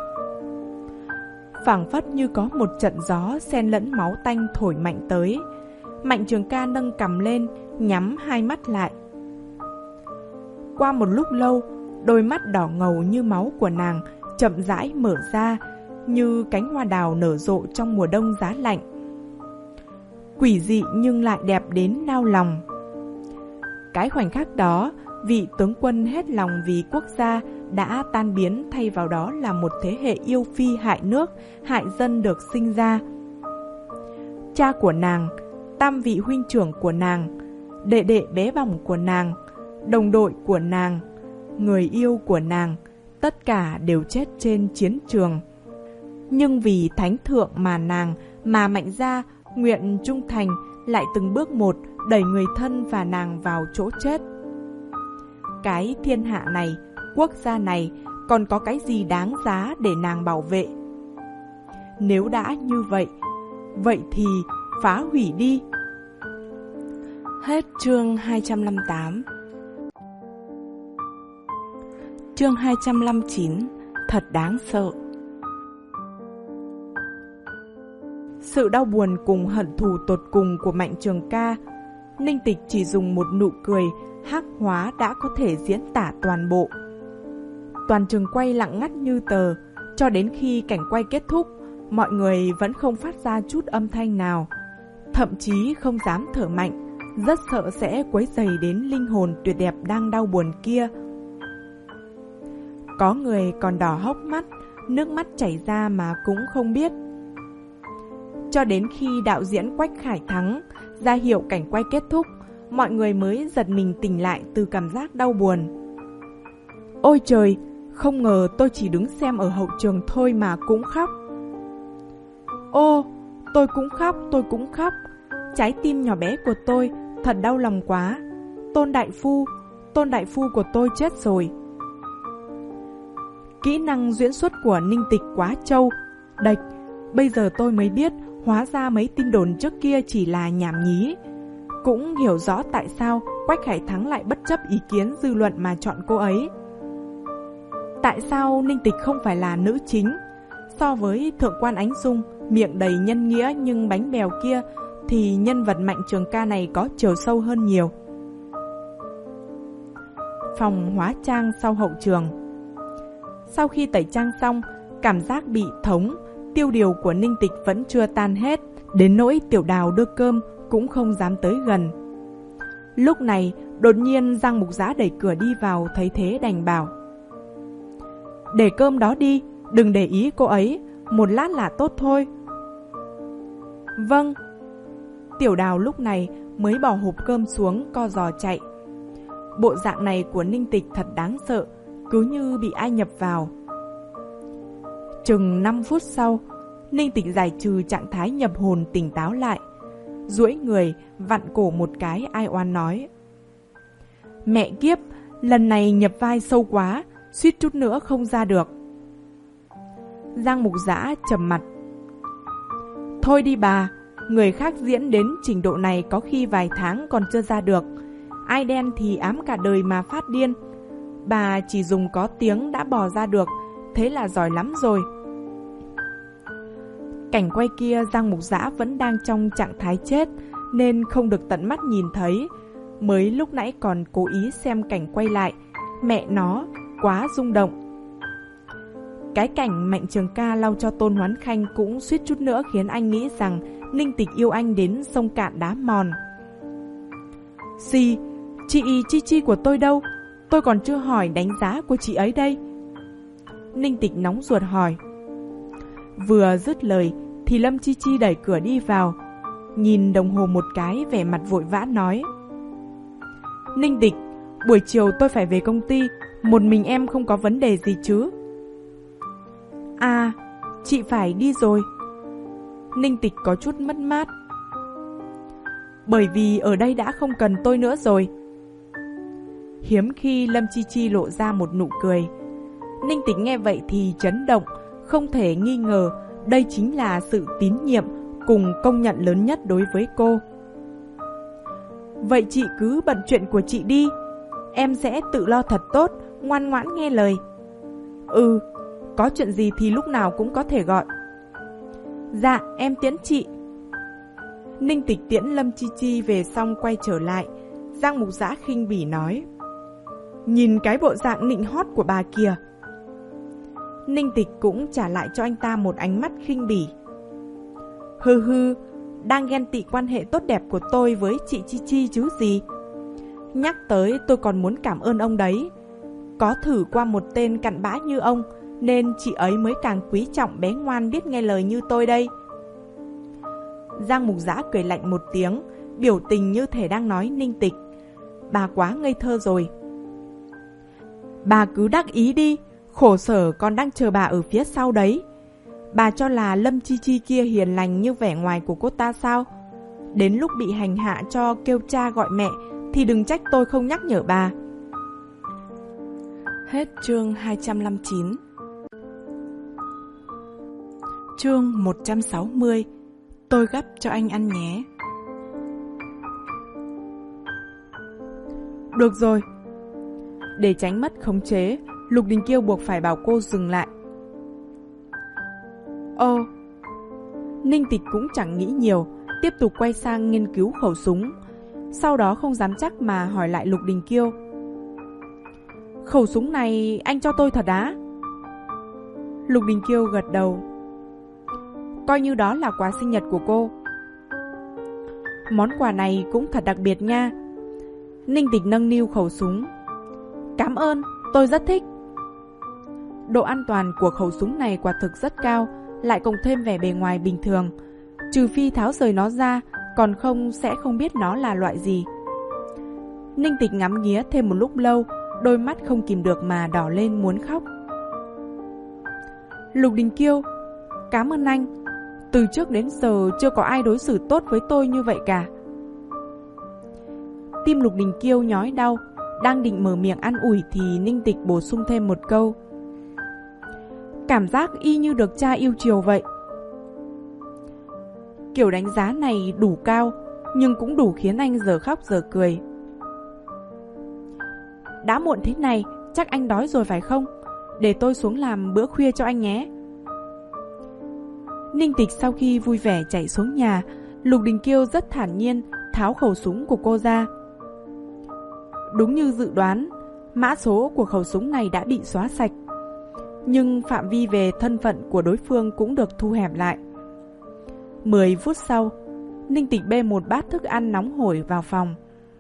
Phảng phất như có một trận gió xen lẫn máu tanh thổi mạnh tới. Mạnh Trường Ca nâng cằm lên, nhắm hai mắt lại. Qua một lúc lâu, đôi mắt đỏ ngầu như máu của nàng chậm rãi mở ra, như cánh hoa đào nở rộ trong mùa đông giá lạnh. Quỷ dị nhưng lại đẹp đến nao lòng. Cái khoảnh khắc đó, vị tướng quân hết lòng vì quốc gia đã tan biến, thay vào đó là một thế hệ yêu phi hại nước, hại dân được sinh ra. Cha của nàng, tam vị huynh trưởng của nàng, đệ đệ bé bỏng của nàng, đồng đội của nàng, người yêu của nàng, tất cả đều chết trên chiến trường. Nhưng vì thánh thượng mà nàng, mà Mạnh gia nguyện trung thành, lại từng bước một đẩy người thân và nàng vào chỗ chết. Cái thiên hạ này, quốc gia này còn có cái gì đáng giá để nàng bảo vệ? Nếu đã như vậy, vậy thì phá hủy đi. Hết chương hai trăm năm mươi tám. Chương hai trăm năm mươi chín. Thật đáng sợ. Sự đau buồn cùng hận thù tột cùng của Mạnh Trường Ca, Ninh Tịch chỉ dùng một nụ cười hắc hóa đã có thể diễn tả toàn bộ. Toàn trường quay lặng ngắt như tờ, cho đến khi cảnh quay kết thúc, mọi người vẫn không phát ra chút âm thanh nào, thậm chí không dám thở mạnh, rất sợ sẽ quấy rầy đến linh hồn tuyệt đẹp đang đau buồn kia. Có người còn đỏ hốc mắt, nước mắt chảy ra mà cũng không biết. Cho đến khi đạo diễn Quách Khải Thắng ra hiệu cảnh quay kết thúc, mọi người mới giật mình tỉnh lại từ cảm giác đau buồn. Ôi trời, không ngờ tôi chỉ đứng xem ở hậu trường thôi mà cũng khóc. Ô, tôi cũng khóc, tôi cũng khóc. Trái tim nhỏ bé của tôi thật đau lòng quá. Tôn đại phu, Tôn đại phu của tôi chết rồi. Kỹ năng diễn xuất của Ninh Tịch quá trâu. Đệch, bây giờ tôi mới biết hóa ra mấy tin đồn trước kia chỉ là nhảm nhí. cũng hiểu rõ tại sao Quách Khải Thắng lại bất chấp ý kiến dư luận mà chọn cô ấy. Tại sao Ninh Tịch không phải là nữ chính? So với Thượng quan Ánh Dung, miệng đầy nhân nghĩa nhưng bánh bèo kia, thì nhân vật Mạnh Trường Ca này có chiều sâu hơn nhiều. Phòng hóa trang sau hậu trường. Sau khi tẩy trang xong, cảm giác bị thống, tiêu điều của Ninh Tịch vẫn chưa tan hết, đến nỗi Tiểu Đào đưa cơm cũng không dám tới gần. Lúc này, đột nhiên Giang Mục Giã đẩy cửa đi vào, thấy thế đành bảo: để cơm đó đi, đừng để ý cô ấy, một lát là tốt thôi. Vâng. Tiểu Đào lúc này mới bỏ hộp cơm xuống, co giò chạy. Bộ dạng này của Ninh Tịch thật đáng sợ, cứ như bị ai nhập vào. Chừng năm phút sau, Ninh Tịch giải trừ trạng thái nhập hồn, tỉnh táo lại, duỗi người vặn cổ một cái, ai oán nói: mẹ kiếp, lần này nhập vai sâu quá, suýt chút nữa không ra được. Giang Mục Giã trầm mặt: thôi đi bà, người khác diễn đến trình độ này có khi vài tháng còn chưa ra được. Ai đen thì ám cả đời mà phát điên. Bà chỉ dùng có tiếng đã bò ra được, thế là giỏi lắm rồi. Cảnh quay kia Giang Mục Giã vẫn đang trong trạng thái chết nên không được tận mắt nhìn thấy. Mới lúc nãy còn cố ý xem cảnh quay lại, mẹ nó, quá rung động. Cái cảnh Mạnh Trường Ca lau cho Tôn Hoán Khanh cũng suýt chút nữa khiến anh nghĩ rằng Ninh Tịch yêu anh đến sông cạn đá mòn. Xì, chị Chi Chi của tôi đâu? Tôi còn chưa hỏi đánh giá của chị ấy đây. Ninh Tịch nóng ruột hỏi. Vừa dứt lời thì Lâm Chi Chi đẩy cửa đi vào, nhìn đồng hồ một cái, vẻ mặt vội vã nói: Ninh Tịch, buổi chiều tôi phải về công ty, một mình em không có vấn đề gì chứ? À, chị phải đi rồi. Ninh Tịch có chút mất mát. Bởi vì ở đây đã không cần tôi nữa rồi. Hiếm khi Lâm Chi Chi lộ ra một nụ cười. Ninh Tịch nghe vậy thì chấn động, không thể nghi ngờ đây chính là sự tín nhiệm cùng công nhận lớn nhất đối với cô. Vậy chị cứ bận chuyện của chị đi, em sẽ tự lo thật tốt, ngoan ngoãn nghe lời. Ừ, có chuyện gì thì lúc nào cũng có thể gọi. Dạ, em tiễn chị. Ninh Tịch tiễn Lâm Chi Chi về xong quay trở lại. Giang Mục Giã khinh bỉ nói: nhìn cái bộ dạng nịnh hót của bà kìa. Ninh Tịch cũng trả lại cho anh ta một ánh mắt khinh bỉ. Hừ hừ, đang ghen tị quan hệ tốt đẹp của tôi với chị Chi Chi chứ gì. Nhắc tới tôi còn muốn cảm ơn ông đấy. Có thử qua một tên cặn bã như ông, nên chị ấy mới càng quý trọng bé ngoan biết nghe lời như tôi đây. Giang Mục Giã cười lạnh một tiếng, biểu tình như thể đang nói Ninh Tịch: bà quá ngây thơ rồi. Bà cứ đắc ý đi, khổ sở còn đang chờ bà ở phía sau đấy. Bà cho là Lâm Chi Chi kia hiền lành như vẻ ngoài của cô ta sao? Đến lúc bị hành hạ cho kêu cha gọi mẹ thì đừng trách tôi không nhắc nhở bà. Hết chương hai trăm lẻ chín. Chương một trăm sáu mươi. Tôi gấp cho anh ăn nhé. Được rồi. Để tránh mất khống chế, Lục Đình Kiêu buộc phải bảo cô dừng lại. Ồ. Ninh Tịch cũng chẳng nghĩ nhiều, tiếp tục quay sang nghiên cứu khẩu súng. Sau đó không dám chắc mà hỏi lại Lục Đình Kiêu: khẩu súng này anh cho tôi thật á? Lục Đình Kiêu gật đầu. Coi như đó là quà sinh nhật của cô. Món quà này cũng thật đặc biệt nha. Ninh Tịch nâng niu khẩu súng. Cảm ơn, tôi rất thích. Độ an toàn của khẩu súng này quả thực rất cao, lại cộng thêm vẻ bề ngoài bình thường. Trừ phi tháo rời nó ra, còn không sẽ không biết nó là loại gì. Ninh Tịch ngắm nghía thêm một lúc lâu, đôi mắt không kìm được mà đỏ lên muốn khóc. Lục Đình Kiêu, cảm ơn anh. Từ trước đến giờ chưa có ai đối xử tốt với tôi như vậy cả. Tim Lục Đình Kiêu nhói đau, đang định mở miệng an ủi thì Ninh Tịch bổ sung thêm một câu: cảm giác y như được cha yêu chiều vậy. Kiểu đánh giá này đủ cao, nhưng cũng đủ khiến anh giờ khóc giờ cười. Đã muộn thế này, chắc anh đói rồi phải không? Để tôi xuống làm bữa khuya cho anh nhé. Ninh Tịch sau khi vui vẻ chạy xuống nhà, Lục Đình Kiêu rất thản nhiên tháo khẩu súng của cô ra. Đúng như dự đoán, mã số của khẩu súng này đã bị xóa sạch, nhưng phạm vi về thân phận của đối phương cũng được thu hẹp lại. Mười phút sau, Ninh Tịch bê một bát thức ăn nóng hổi vào phòng.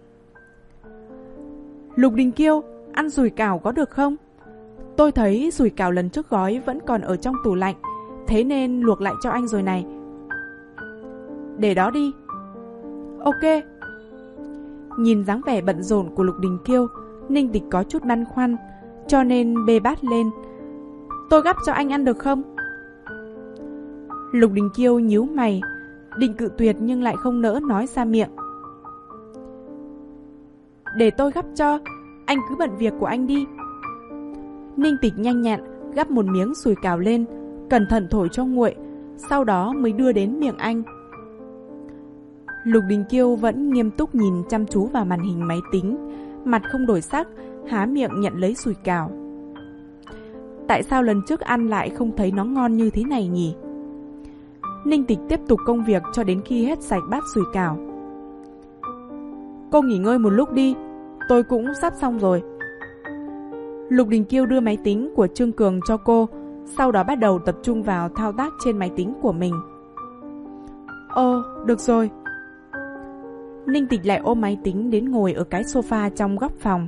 Lục Đình Kiêu, ăn sủi cảo có được không? Tôi thấy sủi cảo lần trước gói vẫn còn ở trong tủ lạnh, thế nên luộc lại cho anh rồi này. Để đó đi. Ok. Nhìn dáng vẻ bận rộn của Lục Đình Kiêu, Ninh Tịch có chút băn khoăn, cho nên bê bát lên. Tôi gắp cho anh ăn được không? Lục Đình Kiêu nhíu mày, định cự tuyệt nhưng lại không nỡ nói ra miệng. Để tôi gắp cho, anh cứ bận việc của anh đi. Ninh Tịch nhanh nhẹn gắp một miếng sủi cảo lên, cẩn thận thổi cho nguội, sau đó mới đưa đến miệng anh. Lục Đình Kiêu vẫn nghiêm túc nhìn chăm chú vào màn hình máy tính, mặt không đổi sắc, há miệng nhận lấy sủi cảo. Tại sao lần trước ăn lại không thấy nó ngon như thế này nhỉ? Ninh Tịch tiếp tục công việc cho đến khi hết sạch bát sủi cảo. Cô nghỉ ngơi một lúc đi, tôi cũng sắp xong rồi. Lục Đình Kiêu đưa máy tính của Trương Cường cho cô, sau đó bắt đầu tập trung vào thao tác trên máy tính của mình. Ồ, được rồi. Ninh Tịch lại ôm máy tính đến ngồi ở cái sofa trong góc phòng.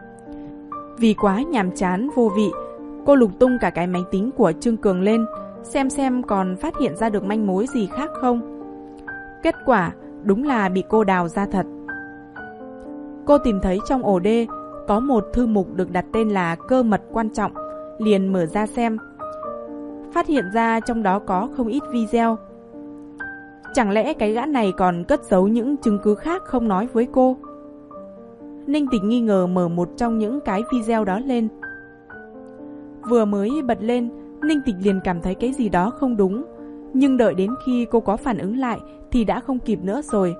Vì quá nhàm chán vô vị, cô lục tung cả cái máy tính của Trương Cường lên, xem xem còn phát hiện ra được manh mối gì khác không. Kết quả đúng là bị cô đào ra thật. Cô tìm thấy trong ổ đê có một thư mục được đặt tên là cơ mật quan trọng, liền mở ra xem. Phát hiện ra trong đó có không ít video. Chẳng lẽ cái gã này còn cất giấu những chứng cứ khác không nói với cô? Ninh Tịch nghi ngờ mở một trong những cái video đó lên. Vừa mới bật lên, Ninh Tịch liền cảm thấy cái gì đó không đúng, nhưng đợi đến khi cô có phản ứng lại thì đã không kịp nữa rồi.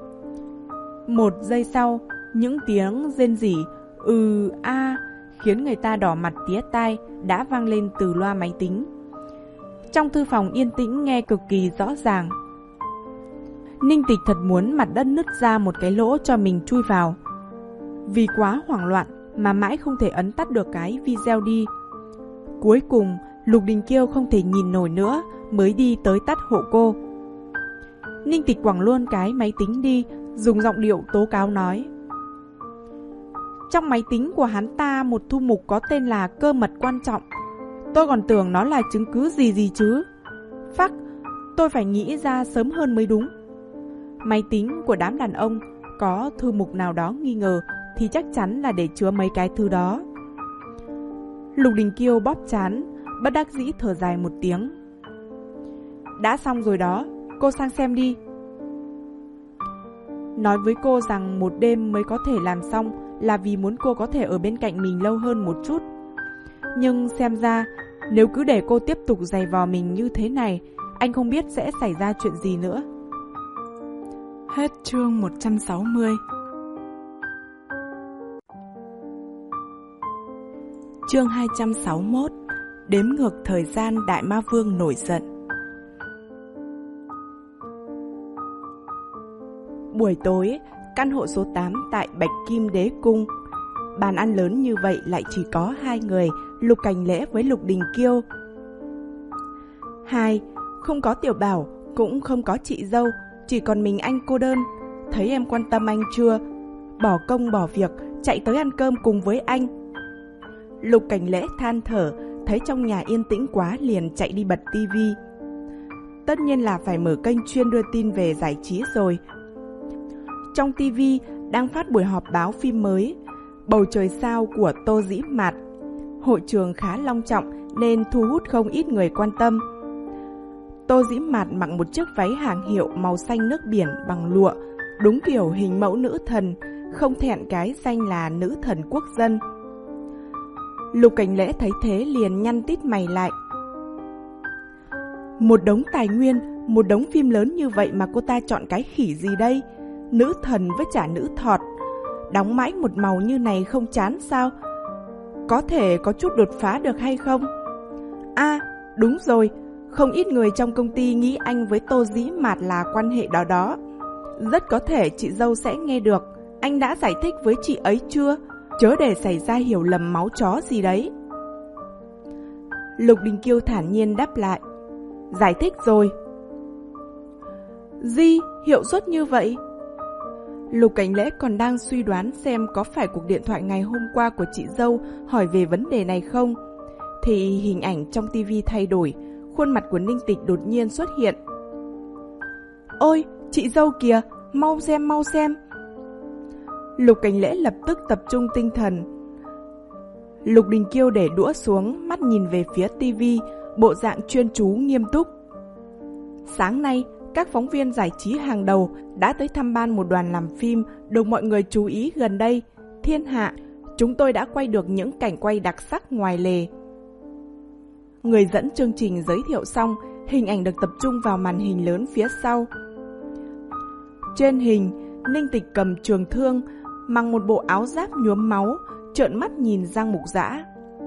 Một giây sau, những tiếng rên rỉ ừ a khiến người ta đỏ mặt tía tai đã vang lên từ loa máy tính. Trong thư phòng yên tĩnh nghe cực kỳ rõ ràng. Ninh Tịch thật muốn mặt đất nứt ra một cái lỗ cho mình chui vào. Vì quá hoảng loạn mà mãi không thể ấn tắt được cái video đi. Cuối cùng, Lục Đình Kiêu không thể nhìn nổi nữa mới đi tới tắt hộ cô. Ninh Tịch quẳng luôn cái máy tính đi, dùng giọng điệu tố cáo nói. Trong máy tính của hắn ta một thư mục có tên là cơ mật quan trọng. Tôi còn tưởng nó là chứng cứ gì gì chứ. Phắc, tôi phải nghĩ ra sớm hơn mới đúng. Máy tính của đám đàn ông có thư mục nào đó nghi ngờ thì chắc chắn là để chứa mấy cái thư đó. Lục Đình Kiêu bóp trán, bất đắc dĩ thở dài một tiếng. Đã xong rồi đó, cô sang xem đi. Nói với cô rằng một đêm mới có thể làm xong là vì muốn cô có thể ở bên cạnh mình lâu hơn một chút. Nhưng xem ra, nếu cứ để cô tiếp tục giày vò mình như thế này, anh không biết sẽ xảy ra chuyện gì nữa. Hết chương một trăm sáu mươi. Chương hai trăm sáu mươi mốt. Đếm ngược thời gian Đại Ma Vương nổi giận. Buổi tối, căn hộ số tám tại Bạch Kim Đế Cung. Bàn ăn lớn như vậy lại chỉ có hai người, Lục Cảnh Lễ với Lục Đình Kiêu. Hai, không có Tiểu Bảo, cũng không có chị dâu, chỉ còn mình anh cô đơn. Thấy em quan tâm anh chưa? Bỏ công bỏ việc, chạy tới ăn cơm cùng với anh. Lục Cảnh Lễ than thở, thấy trong nhà yên tĩnh quá liền chạy đi bật tivi. Tất nhiên là phải mở kênh chuyên đưa tin về giải trí rồi. Trong tivi đang phát buổi họp báo phim mới, Bầu Trời Sao của Tô Dĩ Mạt. Hội trường khá long trọng nên thu hút không ít người quan tâm. Tô Dĩ Mạt mặc một chiếc váy hàng hiệu màu xanh nước biển bằng lụa, đúng kiểu hình mẫu nữ thần, không thẹn cái danh là nữ thần quốc dân. Lục Cảnh Lễ thấy thế liền nhăn tít mày lại. Một đống tài nguyên, một đống phim lớn như vậy mà cô ta chọn cái khỉ gì đây? nữ thần với chả nữ thọt, đóng mãi một màu như này không chán sao? Có thể có chút đột phá được hay không? À, đúng rồi, không ít người trong công ty nghĩ anh với Tô Dĩ Mạt là quan hệ đó đó. Rất có thể chị dâu sẽ nghe được. Anh đã giải thích với chị ấy chưa? Chớ để xảy ra hiểu lầm máu chó gì đấy. Lục Đình Kiêu thản nhiên đáp lại. Giải thích rồi. Gì? Hiệu suất như vậy? Lục Cảnh Lễ còn đang suy đoán xem có phải cuộc điện thoại ngày hôm qua của chị dâu hỏi về vấn đề này không, thì hình ảnh trong tivi thay đổi, khuôn mặt của Ninh Tịch đột nhiên xuất hiện. Ôi, chị dâu kìa, mau xem mau xem. Lục Cảnh Lễ lập tức tập trung tinh thần. Lục Đình Kiêu để đũa xuống, mắt nhìn về phía tivi, bộ dạng chuyên chú nghiêm túc. Sáng nay, các phóng viên giải trí hàng đầu đã tới thăm ban một đoàn làm phim được mọi người chú ý gần đây, Thiên Hạ. Chúng tôi đã quay được những cảnh quay đặc sắc ngoài lề. Người dẫn chương trình giới thiệu xong, hình ảnh được tập trung vào màn hình lớn phía sau. Trên hình, Ninh Tịch cầm trường thương, mặc một bộ áo giáp nhuốm máu, trợn mắt nhìn Giang Mục Dã.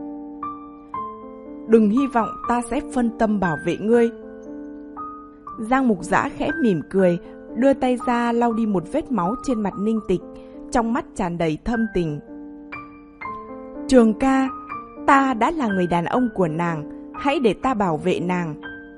Đừng hy vọng ta sẽ phân tâm bảo vệ ngươi. Giang Mục Dã khẽ mỉm cười, đưa tay ra lau đi một vết máu trên mặt Ninh Tịch, trong mắt tràn đầy thâm tình. Trường ca, ta đã là người đàn ông của nàng, hãy để ta bảo vệ nàng.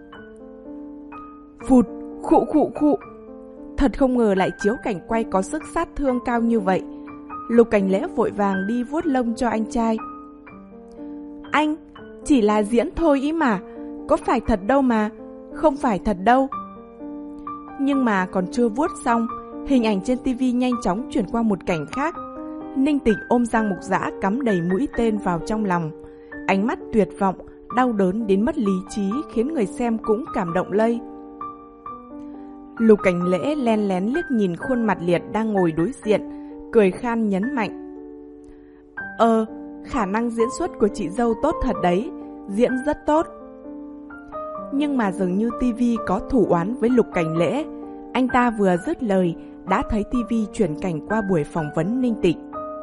Phụt, khụ khụ khụ. Thật không ngờ lại chiếu cảnh quay có sức sát thương cao như vậy. Lục Cảnh Lễ vội vàng đi vuốt lông cho anh trai. Anh, chỉ là diễn thôi ý mà, có phải thật đâu mà, không phải thật đâu. Nhưng mà còn chưa vuốt xong, hình ảnh trên tivi nhanh chóng chuyển qua một cảnh khác. Ninh Tịch ôm Giang Mục Dã cắm đầy mũi tên vào trong lòng, ánh mắt tuyệt vọng, đau đớn đến mất lý trí khiến người xem cũng cảm động lây. Lục Cảnh Lễ len lén liếc nhìn khuôn mặt liệt đang ngồi đối diện, cười khan nhấn mạnh. Ờ, khả năng diễn xuất của chị dâu tốt thật đấy, diễn rất tốt. Nhưng mà dường như tivi có thủ oán với Lục Cảnh Lễ. Anh ta vừa dứt lời, đã thấy tivi chuyển cảnh qua buổi phỏng vấn Ninh Tịch.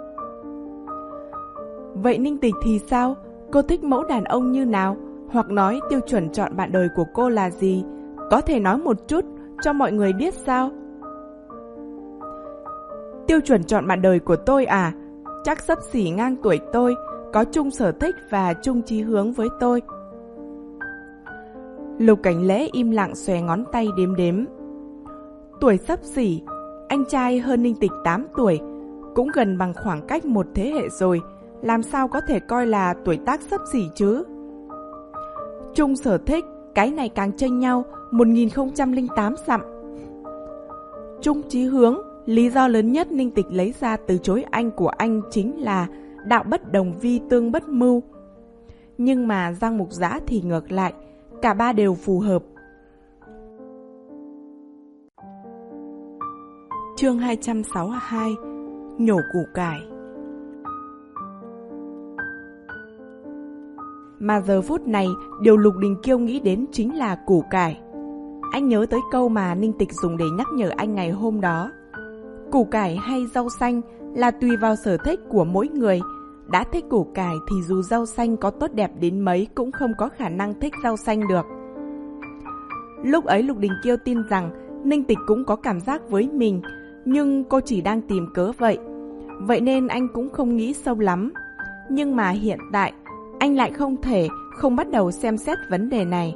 Vậy Ninh Tịch thì sao? Cô thích mẫu đàn ông như nào? Hoặc nói tiêu chuẩn chọn bạn đời của cô là gì? Có thể nói một chút cho mọi người biết sao? Tiêu chuẩn chọn bạn đời của tôi à? Chắc xấp xỉ ngang tuổi tôi, có chung sở thích và chung chí hướng với tôi. Lục Cảnh Lễ im lặng xòe ngón tay đếm đếm. Tuổi xấp xỉ, anh trai hơn Ninh Tịch tám tuổi, cũng gần bằng khoảng cách một thế hệ rồi, làm sao có thể coi là tuổi tác xấp xỉ chứ? Chung sở thích, cái này càng chênh nhau, một nghìn không trăm lẻ tám dặm. Chung chí hướng, lý do lớn nhất Ninh Tịch lấy ra từ chối anh của anh chính là đạo bất đồng vi tương bất mưu. Nhưng mà Giang Mục Dã thì ngược lại, cả ba đều phù hợp. Chương hai trăm sáu mươi hai, nhổ củ cải. Mà giờ phút này, điều Lục Đình Kiêu nghĩ đến chính là củ cải. Anh nhớ tới câu mà Ninh Tịch dùng để nhắc nhở anh ngày hôm đó. Củ cải hay rau xanh là tùy vào sở thích của mỗi người. Đã thích củ cải thì dù rau xanh có tốt đẹp đến mấy cũng không có khả năng thích rau xanh được. Lúc ấy Lục Đình Kiêu tin rằng Ninh Tịch cũng có cảm giác với mình, nhưng cô chỉ đang tìm cớ vậy. Vậy nên anh cũng không nghĩ sâu lắm. Nhưng mà hiện tại, anh lại không thể không bắt đầu xem xét vấn đề này.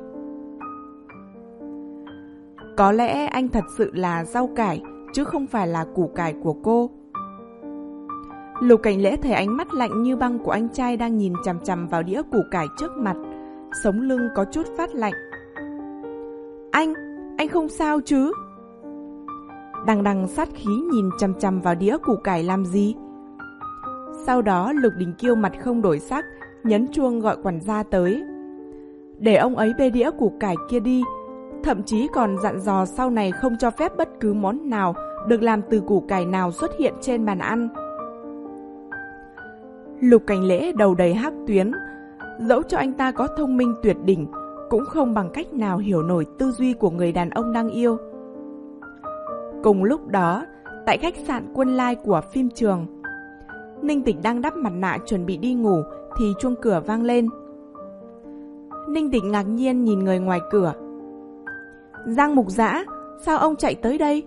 Có lẽ anh thật sự là rau cải, chứ không phải là củ cải của cô. Lục Cảnh Lễ thấy ánh mắt lạnh như băng của anh trai đang nhìn chằm chằm vào đĩa củ cải trước mặt, sống lưng có chút phát lạnh. Anh, anh không sao chứ? Đằng đằng sát khí nhìn chằm chằm vào đĩa củ cải làm gì? Sau đó Lục Đình Kiêu mặt không đổi sắc, nhấn chuông gọi quản gia tới. Để ông ấy bê đĩa củ cải kia đi, thậm chí còn dặn dò sau này không cho phép bất cứ món nào được làm từ củ cải nào xuất hiện trên bàn ăn. Lục Cảnh Lễ đầu đầy hắc tuyến, dẫu cho anh ta có thông minh tuyệt đỉnh, cũng không bằng cách nào hiểu nổi tư duy của người đàn ông đang yêu. Cùng lúc đó, tại khách sạn Quân Lai của phim trường. Ninh Tịch đang đắp mặt nạ chuẩn bị đi ngủ thì chuông cửa vang lên. Ninh Tịch ngạc nhiên nhìn người ngoài cửa. Giang Mục Dã, sao ông chạy tới đây?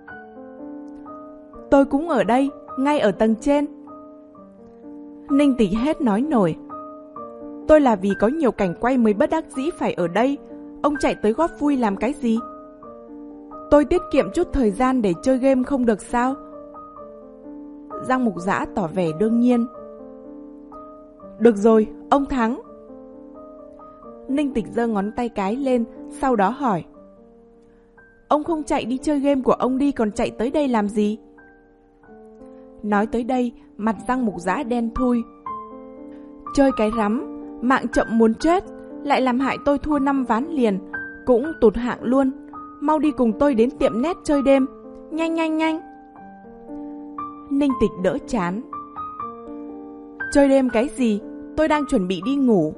Tôi cũng ở đây, ngay ở tầng trên. Ninh Tịch hết nói nổi. Tôi là vì có nhiều cảnh quay mới bất đắc dĩ phải ở đây. Ông chạy tới góp vui làm cái gì? Tôi tiết kiệm chút thời gian để chơi game không được sao? Giang Mục Dã tỏ vẻ đương nhiên. Được rồi, ông thắng. Ninh Tịch giơ ngón tay cái lên, sau đó hỏi. Ông không chạy đi chơi game của ông đi, còn chạy tới đây làm gì? Nói tới đây, mặt Giang Mục Dã đen thui. Chơi cái rắm, mạng chậm muốn chết, lại làm hại tôi thua năm ván liền, cũng tụt hạng luôn. Mau đi cùng tôi đến tiệm net chơi đêm, nhanh nhanh nhanh. Ninh Tịch đỡ chán. Chơi đêm cái gì, tôi đang chuẩn bị đi ngủ.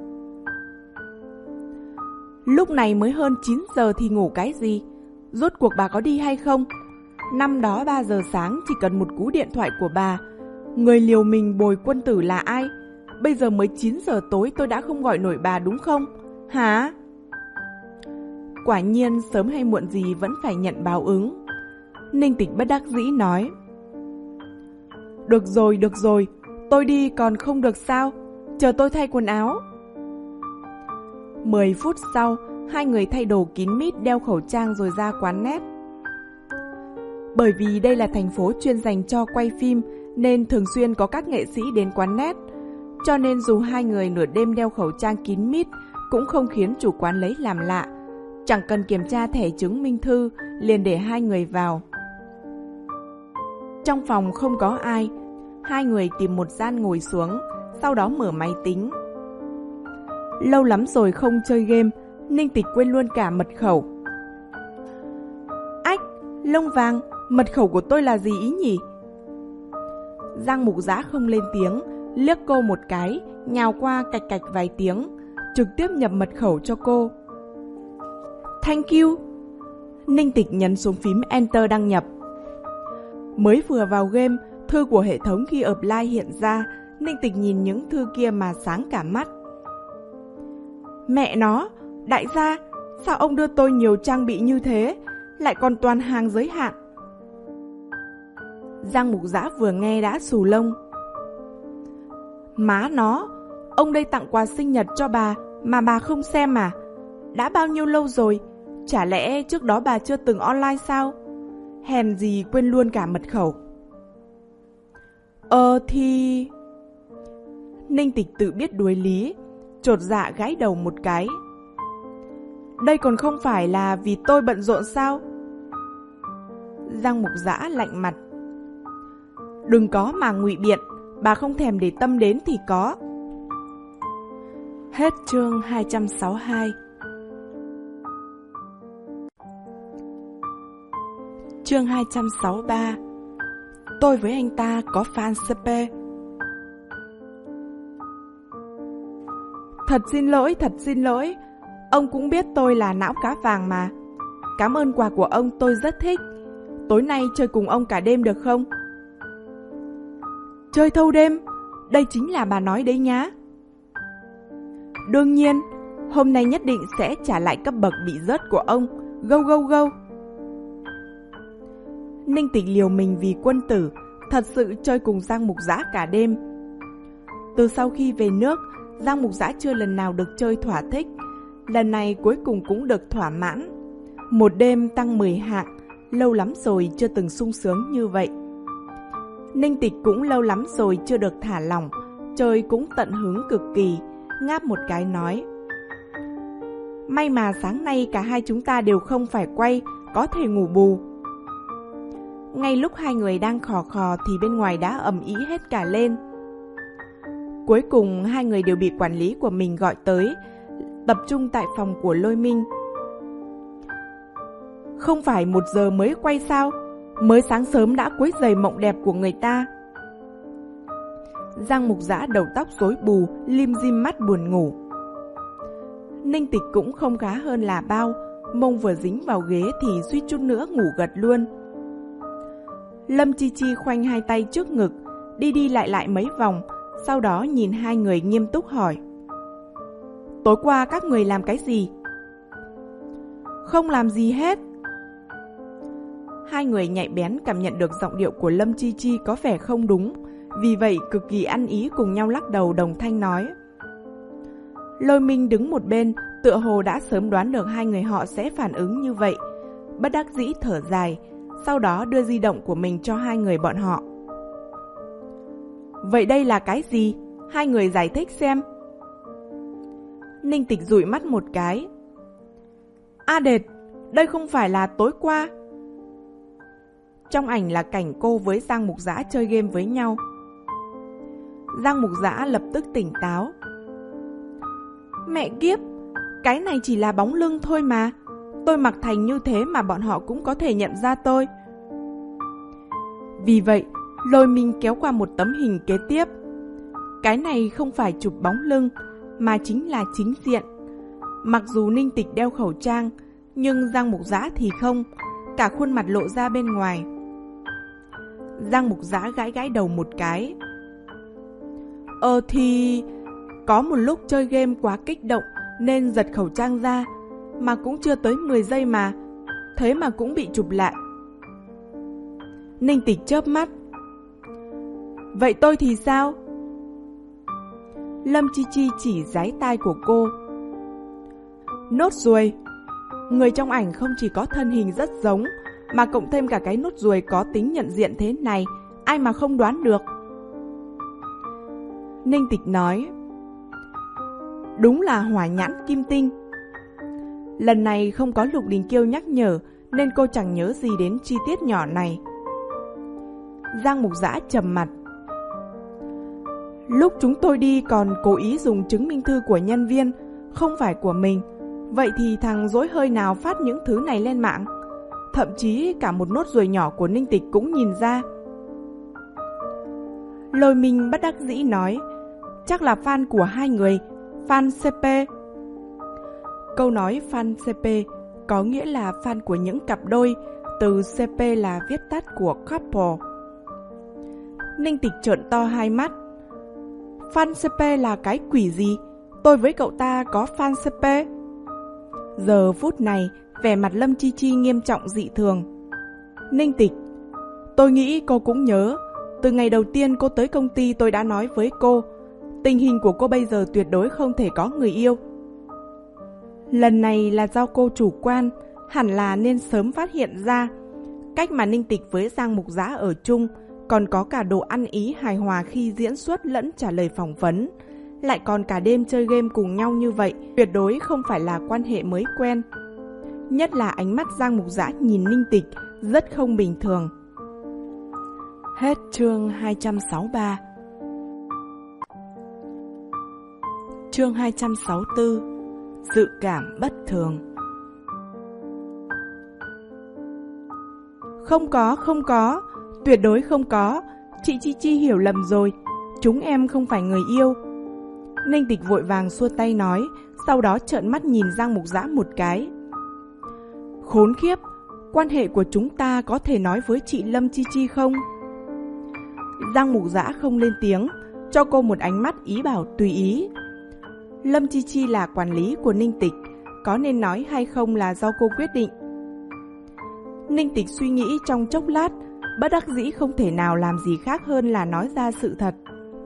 Lúc này mới hơn chín giờ thì ngủ cái gì? Rốt cuộc bà có đi hay không? Năm đó ba giờ sáng chỉ cần một cú điện thoại của bà. Người liều mình bồi quân tử là ai? Bây giờ mới chín giờ tối tôi đã không gọi nổi bà đúng không? Hả? Quả nhiên sớm hay muộn gì vẫn phải nhận báo ứng. Ninh Tịch bất đắc dĩ nói. Được rồi, được rồi, tôi đi còn không được sao? Chờ tôi thay quần áo. Mười phút sau, hai người thay đồ kín mít, đeo khẩu trang rồi ra quán net. Bởi vì đây là thành phố chuyên dành cho quay phim nên thường xuyên có các nghệ sĩ đến quán net. Cho nên dù hai người nửa đêm đeo khẩu trang kín mít cũng không khiến chủ quán lấy làm lạ. Chẳng cần kiểm tra thẻ chứng minh thư, liền để hai người vào. Trong phòng không có ai, hai người tìm một gian ngồi xuống, sau đó mở máy tính. Lâu lắm rồi không chơi game, Ninh Tịch quên luôn cả mật khẩu. Ách, lông vàng, mật khẩu của tôi là gì ý nhỉ? Giang Mục Dã không lên tiếng, liếc cô một cái, nhào qua cạch cạch vài tiếng, trực tiếp nhập mật khẩu cho cô. Thank you. Ninh Tịch nhấn xuống phím Enter đăng nhập. Mới vừa vào game, thư của hệ thống ghi apply hiện ra. Ninh Tịch nhìn những thư kia mà sáng cả mắt. Mẹ nó, đại gia, sao ông đưa tôi nhiều trang bị như thế, lại còn toàn hàng giới hạn? Giang Mục Dã vừa nghe đã xù lông. Má nó, ông đây tặng quà sinh nhật cho bà mà bà không xem à? Đã bao nhiêu lâu rồi, chả lẽ trước đó bà chưa từng online sao? Hèn gì quên luôn cả mật khẩu. Ờ thì... Ninh Tịch tự biết đuối lý, chột dạ gãi đầu một cái. Đây còn không phải là vì tôi bận rộn sao? Giang Mục Dã lạnh mặt. Đừng có mà ngụy biện, bà không thèm để tâm đến thì có. Hết chương hai trăm sáu mươi hai. Chương hai trăm sáu mươi ba. Tôi với anh ta có fan xê pê. Thật xin lỗi, thật xin lỗi. Ông cũng biết tôi là não cá vàng mà. Cảm ơn quà của ông, tôi rất thích. Tối nay chơi cùng ông cả đêm được không? Chơi thâu đêm? Đây chính là bà nói đấy nhá. Đương nhiên, hôm nay nhất định sẽ trả lại cấp bậc bị rớt của ông. Go go go. Ninh Tịch liều mình vì quân tử, thật sự chơi cùng Giang Mục Dã cả đêm. Từ sau khi về nước, Giang Mục Dã chưa lần nào được chơi thỏa thích. Lần này cuối cùng cũng được thỏa mãn. Một đêm tăng mười hạng, lâu lắm rồi chưa từng sung sướng như vậy. Ninh Tịch cũng lâu lắm rồi chưa được thả lỏng, chơi cũng tận hứng cực kỳ, ngáp một cái nói. May mà sáng nay cả hai chúng ta đều không phải quay, có thể ngủ bù. Ngay lúc hai người đang khò khò thì bên ngoài đã ầm ĩ hết cả lên. Cuối cùng hai người đều bị quản lý của mình gọi tới, tập trung tại phòng của Lôi Minh. Không phải một giờ mới quay sao? Mới sáng sớm đã quấy rầy mộng đẹp của người ta. Giang Mục Dã đầu tóc rối bù, lim dim mắt buồn ngủ. Ninh Tịch cũng không khá hơn là bao, mông vừa dính vào ghế thì suýt chút nữa ngủ gật luôn. Lâm Chi Chi khoanh hai tay trước ngực, đi đi lại lại mấy vòng, sau đó nhìn hai người nghiêm túc hỏi. Tối qua các người làm cái gì? Không làm gì hết. Hai người nhạy bén cảm nhận được giọng điệu của Lâm Chi Chi có vẻ không đúng, vì vậy cực kỳ ăn ý cùng nhau lắc đầu đồng thanh nói. Lôi Minh đứng một bên, tựa hồ đã sớm đoán được hai người họ sẽ phản ứng như vậy, bất đắc dĩ thở dài, sau đó đưa di động của mình cho hai người bọn họ. Vậy đây là cái gì? Hai người giải thích xem. Ninh Tịch dụi mắt một cái. A Đệt, đây không phải là tối qua. Trong ảnh là cảnh cô với Giang Mục Dã chơi game với nhau. Giang Mục Dã lập tức tỉnh táo. Mẹ kiếp, cái này chỉ là bóng lưng thôi mà. Tôi mặc thành như thế mà bọn họ cũng có thể nhận ra tôi. Vì vậy, Lôi Minh kéo qua một tấm hình kế tiếp. Cái này không phải chụp bóng lưng, mà chính là chính diện. Mặc dù Ninh Tịch đeo khẩu trang, nhưng Giang Mục Dã thì không, cả khuôn mặt lộ ra bên ngoài. Giang Mục Dã gãi gãi đầu một cái. Ờ thì... Có một lúc chơi game quá kích động nên giật khẩu trang ra, mà cũng chưa tới mười giây mà, thế mà cũng bị chụp lại. Ninh Tịch chớp mắt. Vậy tôi thì sao? Lâm Chi Chi chỉ dáy tai của cô. Nốt ruồi. Người trong ảnh không chỉ có thân hình rất giống, mà cộng thêm cả cái nốt ruồi có tính nhận diện thế này, ai mà không đoán được. Ninh Tịch nói. Đúng là hỏa nhãn kim tinh. Lần này không có Lục Đình Kiêu nhắc nhở, nên cô chẳng nhớ gì đến chi tiết nhỏ này. Giang Mục Dã trầm mặt. Lúc chúng tôi đi còn cố ý dùng chứng minh thư của nhân viên, không phải của mình. Vậy thì thằng dối hơi nào phát những thứ này lên mạng? Thậm chí cả một nốt ruồi nhỏ của Ninh Tịch cũng nhìn ra. Lôi Minh bất đắc dĩ nói. Chắc là fan của hai người, fan xê pê. Câu nói fan xê pê có nghĩa là fan của những cặp đôi, từ xê pê là viết tắt của couple. Ninh Tịch trợn to hai mắt. Fan xê pê là cái quỷ gì? Tôi với cậu ta có fan xê pê? Giờ phút này, vẻ mặt Lâm Chi Chi nghiêm trọng dị thường. Ninh Tịch, tôi nghĩ cô cũng nhớ, từ ngày đầu tiên cô tới công ty tôi đã nói với cô, tình hình của cô bây giờ tuyệt đối không thể có người yêu. Lần này là do cô chủ quan, hẳn là nên sớm phát hiện ra. Cách mà Ninh Tịch với Giang Mục Dã ở chung, còn có cả độ ăn ý hài hòa khi diễn xuất lẫn trả lời phỏng vấn, lại còn cả đêm chơi game cùng nhau như vậy, tuyệt đối không phải là quan hệ mới quen. Nhất là ánh mắt Giang Mục Dã nhìn Ninh Tịch rất không bình thường. Hết chương hai trăm sáu mươi ba. Chương hai trăm sáu mươi tư. Dự cảm bất thường. Không có, không có, tuyệt đối không có. Chị Chi Chi hiểu lầm rồi, chúng em không phải người yêu. Ninh Tịch vội vàng xua tay nói, sau đó trợn mắt nhìn Giang Mục Dã một cái. Khốn khiếp, quan hệ của chúng ta có thể nói với chị Lâm Chi Chi không? Giang Mục Dã không lên tiếng, cho cô một ánh mắt ý bảo tùy ý. Lâm Chi Chi là quản lý của Ninh Tịch, có nên nói hay không là do cô quyết định. Ninh Tịch suy nghĩ trong chốc lát, bất đắc dĩ không thể nào làm gì khác hơn là nói ra sự thật.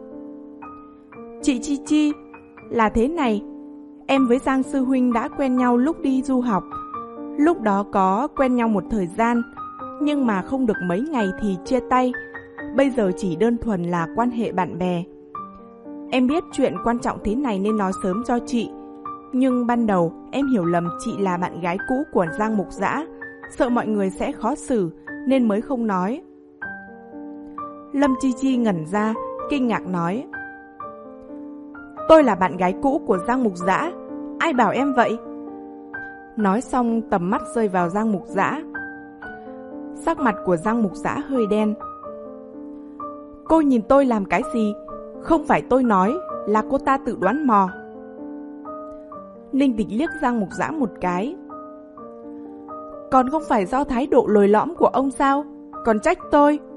Chị Chi Chi, là thế này, em với Giang Sư Huynh đã quen nhau lúc đi du học. Lúc đó có quen nhau một thời gian, nhưng mà không được mấy ngày thì chia tay. Bây giờ chỉ đơn thuần là quan hệ bạn bè. Em biết chuyện quan trọng thế này nên nói sớm cho chị, nhưng ban đầu em hiểu lầm chị là bạn gái cũ của Giang Mục Dã, sợ mọi người sẽ khó xử nên mới không nói. Lâm Chi Chi ngẩn ra, kinh ngạc nói. Tôi là bạn gái cũ của Giang Mục Dã, ai bảo em vậy? Nói xong tầm mắt rơi vào Giang Mục Dã. Sắc mặt của Giang Mục Dã hơi đen. Cô nhìn tôi làm cái gì? Không phải tôi nói, là cô ta tự đoán mò. Ninh Tịch liếc Giang Mục Dã một cái. Còn không phải do thái độ lồi lõm của ông sao? Còn trách tôi?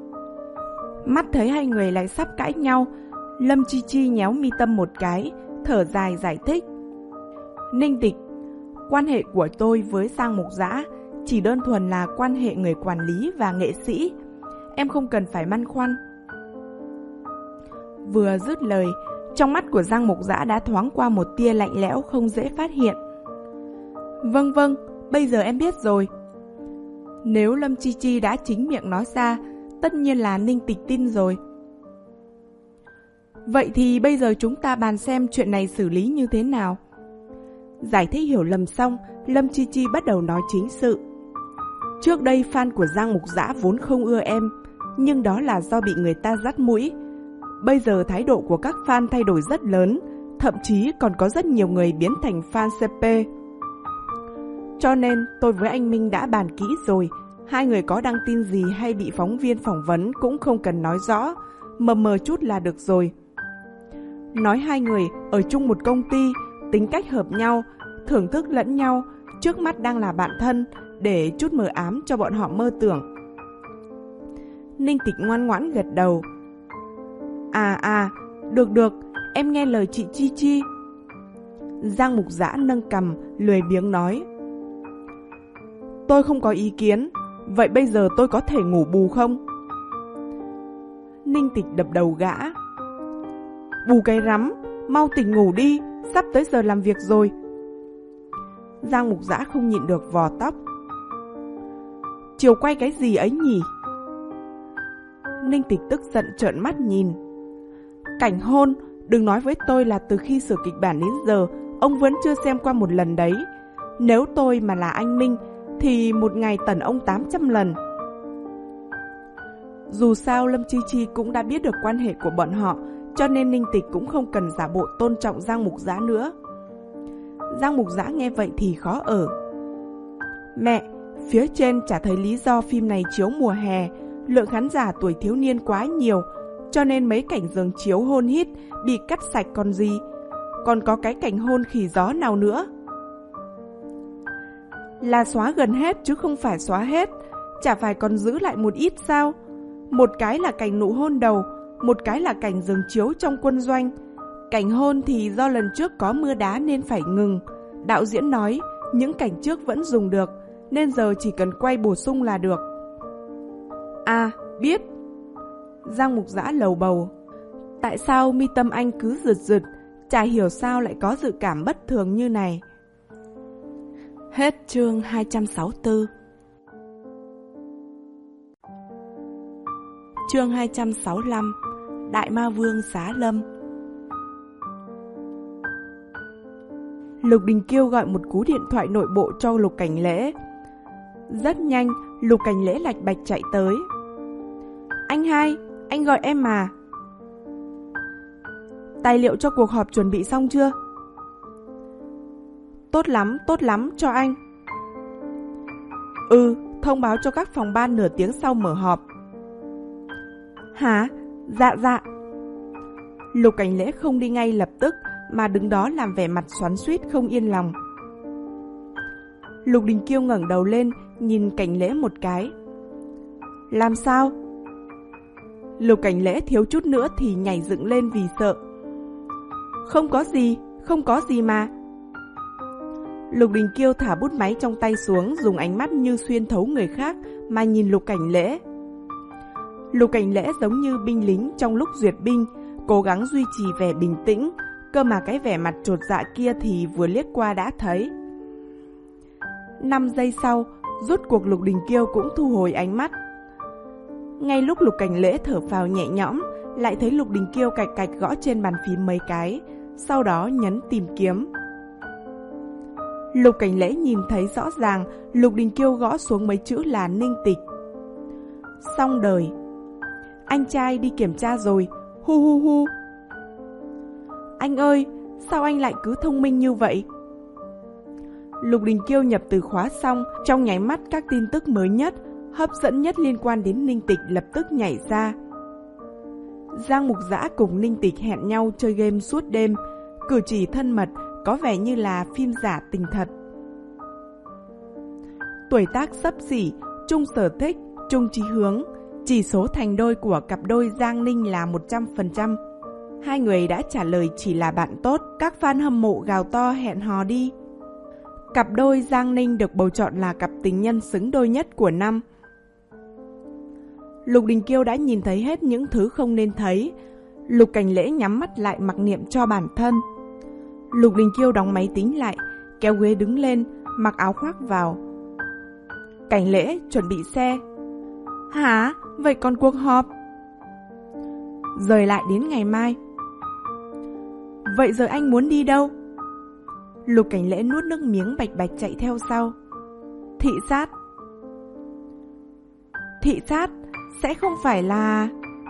Mắt thấy hai người lại sắp cãi nhau, Lâm Chi Chi nhéo mi tâm một cái, thở dài giải thích. Ninh Tịch, quan hệ của tôi với Giang Mục Dã chỉ đơn thuần là quan hệ người quản lý và nghệ sĩ. Em không cần phải băn khoăn. Vừa dứt lời, trong mắt của Giang Mục Dã đã thoáng qua một tia lạnh lẽo không dễ phát hiện. Vâng vâng, bây giờ em biết rồi. Nếu Lâm Chi Chi đã chính miệng nói ra, tất nhiên là Ninh Tịch tin rồi. Vậy thì bây giờ chúng ta bàn xem chuyện này xử lý như thế nào. Giải thích hiểu lầm xong, Lâm Chi Chi bắt đầu nói chính sự. Trước đây fan của Giang Mục Dã vốn không ưa em, nhưng đó là do bị người ta dắt mũi. Bây giờ thái độ của các fan thay đổi rất lớn, thậm chí còn có rất nhiều người biến thành fan xê pê. Cho nên tôi với anh Minh đã bàn kỹ rồi, hai người có đăng tin gì hay bị phóng viên phỏng vấn cũng không cần nói rõ, mờ mờ chút là được rồi. Nói hai người ở chung một công ty, tính cách hợp nhau, thưởng thức lẫn nhau, trước mắt đang là bạn thân, để chút mờ ám cho bọn họ mơ tưởng. Ninh Tịch ngoan ngoãn gật đầu. À à, được được, em nghe lời chị Chi Chi. Giang Mục Dã nâng cằm, lười biếng nói. Tôi không có ý kiến, vậy bây giờ tôi có thể ngủ bù không? Ninh Tịch đập đầu gã. Bù cái rắm, mau tỉnh ngủ đi, sắp tới giờ làm việc rồi. Giang Mục Dã không nhịn được vò tóc. Chiều quay cái gì ấy nhỉ? Ninh Tịch tức giận trợn mắt nhìn. Cảnh hôn, đừng nói với tôi là từ khi sửa kịch bản đến giờ ông vẫn chưa xem qua một lần đấy. Nếu tôi mà là anh Minh thì một ngày tẩn ông tám trăm lần. Dù sao Lâm Chi Chi cũng đã biết được quan hệ của bọn họ, cho nên Ninh Tịch cũng không cần giả bộ tôn trọng Giang Mục Dã nữa. Giang Mục Dã nghe vậy thì khó ở. Mẹ, phía trên chả thấy lý do phim này chiếu mùa hè, lượng khán giả tuổi thiếu niên quá nhiều, cho nên mấy cảnh giường chiếu hôn hít bị cắt sạch còn gì. Còn có cái cảnh hôn khỉ gió nào nữa? Là xóa gần hết chứ không phải xóa hết, chả phải còn giữ lại một ít sao? Một cái là cảnh nụ hôn đầu, một cái là cảnh giường chiếu trong quân doanh. Cảnh hôn thì do lần trước có mưa đá nên phải ngừng. Đạo diễn nói những cảnh trước vẫn dùng được, nên giờ chỉ cần quay bổ sung là được. À, biết. Giang Mục Dã lầu bầu. Tại sao mi tâm anh cứ rượt rượt, chả hiểu sao lại có dự cảm bất thường như này. Hết chương hai trăm sáu mươi tư. Chương hai trăm sáu mươi lăm. Đại Ma Vương Xá Lâm. Lục Đình Kiêu gọi một cú điện thoại nội bộ cho Lục Cảnh Lễ. Rất nhanh, Lục Cảnh Lễ lạch bạch chạy tới. Anh hai, anh gọi em mà. Tài liệu cho cuộc họp chuẩn bị xong chưa? Tốt lắm, tốt lắm, cho anh. Ừ, thông báo cho các phòng ban nửa tiếng sau mở họp. Hả? Dạ dạ. Lục Cảnh Lễ không đi ngay lập tức, mà đứng đó làm vẻ mặt xoắn xuýt không yên lòng. Lục Đình Kiêu ngẩng đầu lên, nhìn Cảnh Lễ một cái. Làm sao? Lục Cảnh Lễ thiếu chút nữa thì nhảy dựng lên vì sợ. Không có gì, không có gì mà. Lục Đình Kiêu thả bút máy trong tay xuống, dùng ánh mắt như xuyên thấu người khác mà nhìn Lục Cảnh Lễ. Lục Cảnh Lễ giống như binh lính trong lúc duyệt binh, cố gắng duy trì vẻ bình tĩnh, cơ mà cái vẻ mặt chột dạ kia thì vừa liếc qua đã thấy. Năm giây sau, rốt cuộc Lục Đình Kiêu cũng thu hồi ánh mắt. Ngay lúc Lục Cảnh Lễ thở phào nhẹ nhõm, lại thấy Lục Đình Kiêu cạch cạch gõ trên bàn phím mấy cái, sau đó nhấn tìm kiếm. Lục Cảnh Lễ nhìn thấy rõ ràng Lục Đình Kiêu gõ xuống mấy chữ là Ninh Tịch. Xong đời. Anh trai đi kiểm tra rồi, hu hu hu. Anh ơi, sao anh lại cứ thông minh như vậy? Lục Đình Kiêu nhập từ khóa xong, trong nháy mắt các tin tức mới nhất, hấp dẫn nhất liên quan đến Ninh Tịch lập tức nhảy ra. Giang Mục Dã cùng Ninh Tịch hẹn nhau chơi game suốt đêm, cử chỉ thân mật, có vẻ như là phim giả tình thật. Tuổi tác xấp xỉ, chung sở thích, chung chí hướng, Chỉ số thành đôi của cặp đôi Giang Ninh là một trăm phần trăm. Hai người đã trả lời chỉ là bạn tốt. Các fan hâm mộ gào to hẹn hò đi. Cặp đôi Giang Ninh được bầu chọn là cặp tình nhân xứng đôi nhất của năm. Lục Đình Kiêu đã nhìn thấy hết những thứ không nên thấy. Lục Cảnh Lễ nhắm mắt lại mặc niệm cho bản thân. Lục Đình Kiêu đóng máy tính lại, kéo ghế đứng lên, mặc áo khoác vào. Cảnh Lễ chuẩn bị xe. Hả? Vậy còn cuộc họp? Rời lại đến ngày mai. Vậy giờ anh muốn đi đâu? Lục Cảnh Lễ nuốt nước miếng bạch bạch chạy theo sau. Thị sát. Thị sát? Sẽ không phải là...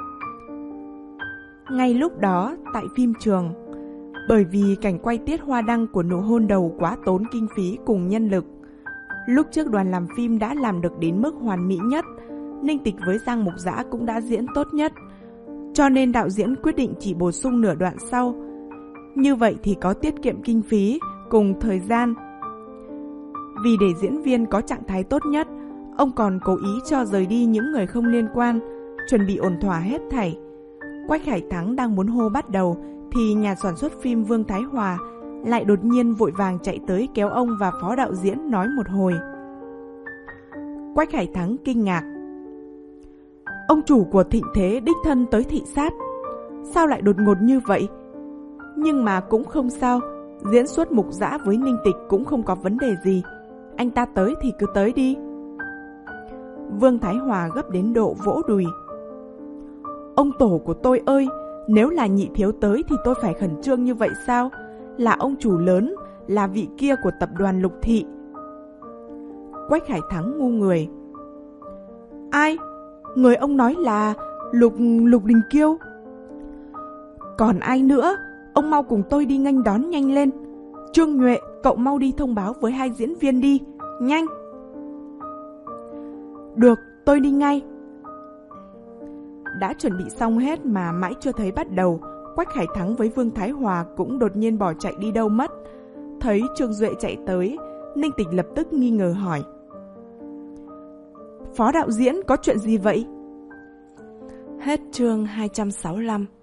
Ngay lúc đó, tại phim trường, bởi vì cảnh quay tiết hoa đăng của nụ hôn đầu quá tốn kinh phí cùng nhân lực, lúc trước đoàn làm phim đã làm được đến mức hoàn mỹ nhất, Ninh Tịch với Giang Mục Dã cũng đã diễn tốt nhất, cho nên đạo diễn quyết định chỉ bổ sung nửa đoạn sau. Như vậy thì có tiết kiệm kinh phí cùng thời gian. Vì để diễn viên có trạng thái tốt nhất, ông còn cố ý cho rời đi những người không liên quan, chuẩn bị ổn thỏa hết thảy. Quách Hải Thắng đang muốn hô bắt đầu thì nhà sản xuất phim Vương Thái Hòa lại đột nhiên vội vàng chạy tới kéo ông và phó đạo diễn nói một hồi. Quách Hải Thắng kinh ngạc. Ông chủ của Thịnh Thế đích thân tới thị sát. Sao lại đột ngột như vậy? Nhưng mà cũng không sao, diễn xuất Mục Dã với Ninh Tịch cũng không có vấn đề gì. Anh ta tới thì cứ tới đi. Vương Thái Hòa gấp đến độ vỗ đùi. Ông tổ của tôi ơi, nếu là Nhị thiếu tới thì tôi phải khẩn trương như vậy sao? Là ông chủ lớn, là vị kia của tập đoàn Lục Thị. Quách Hải Thắng ngu người. Ai? Người ông nói là Lục Lục Đình Kiêu. Còn ai nữa? Ông mau cùng tôi đi nghênh đón nhanh lên. Trương Nhuệ, cậu mau đi thông báo với hai diễn viên đi, nhanh. Được, tôi đi ngay. Đã chuẩn bị xong hết mà mãi chưa thấy bắt đầu, Quách Hải Thắng với Vương Thái Hòa cũng đột nhiên bỏ chạy đi đâu mất. Thấy Trương Duệ chạy tới, Ninh Tịch lập tức nghi ngờ hỏi. Phó đạo diễn có chuyện gì vậy? Hết chương hai trăm sáu mươi lăm.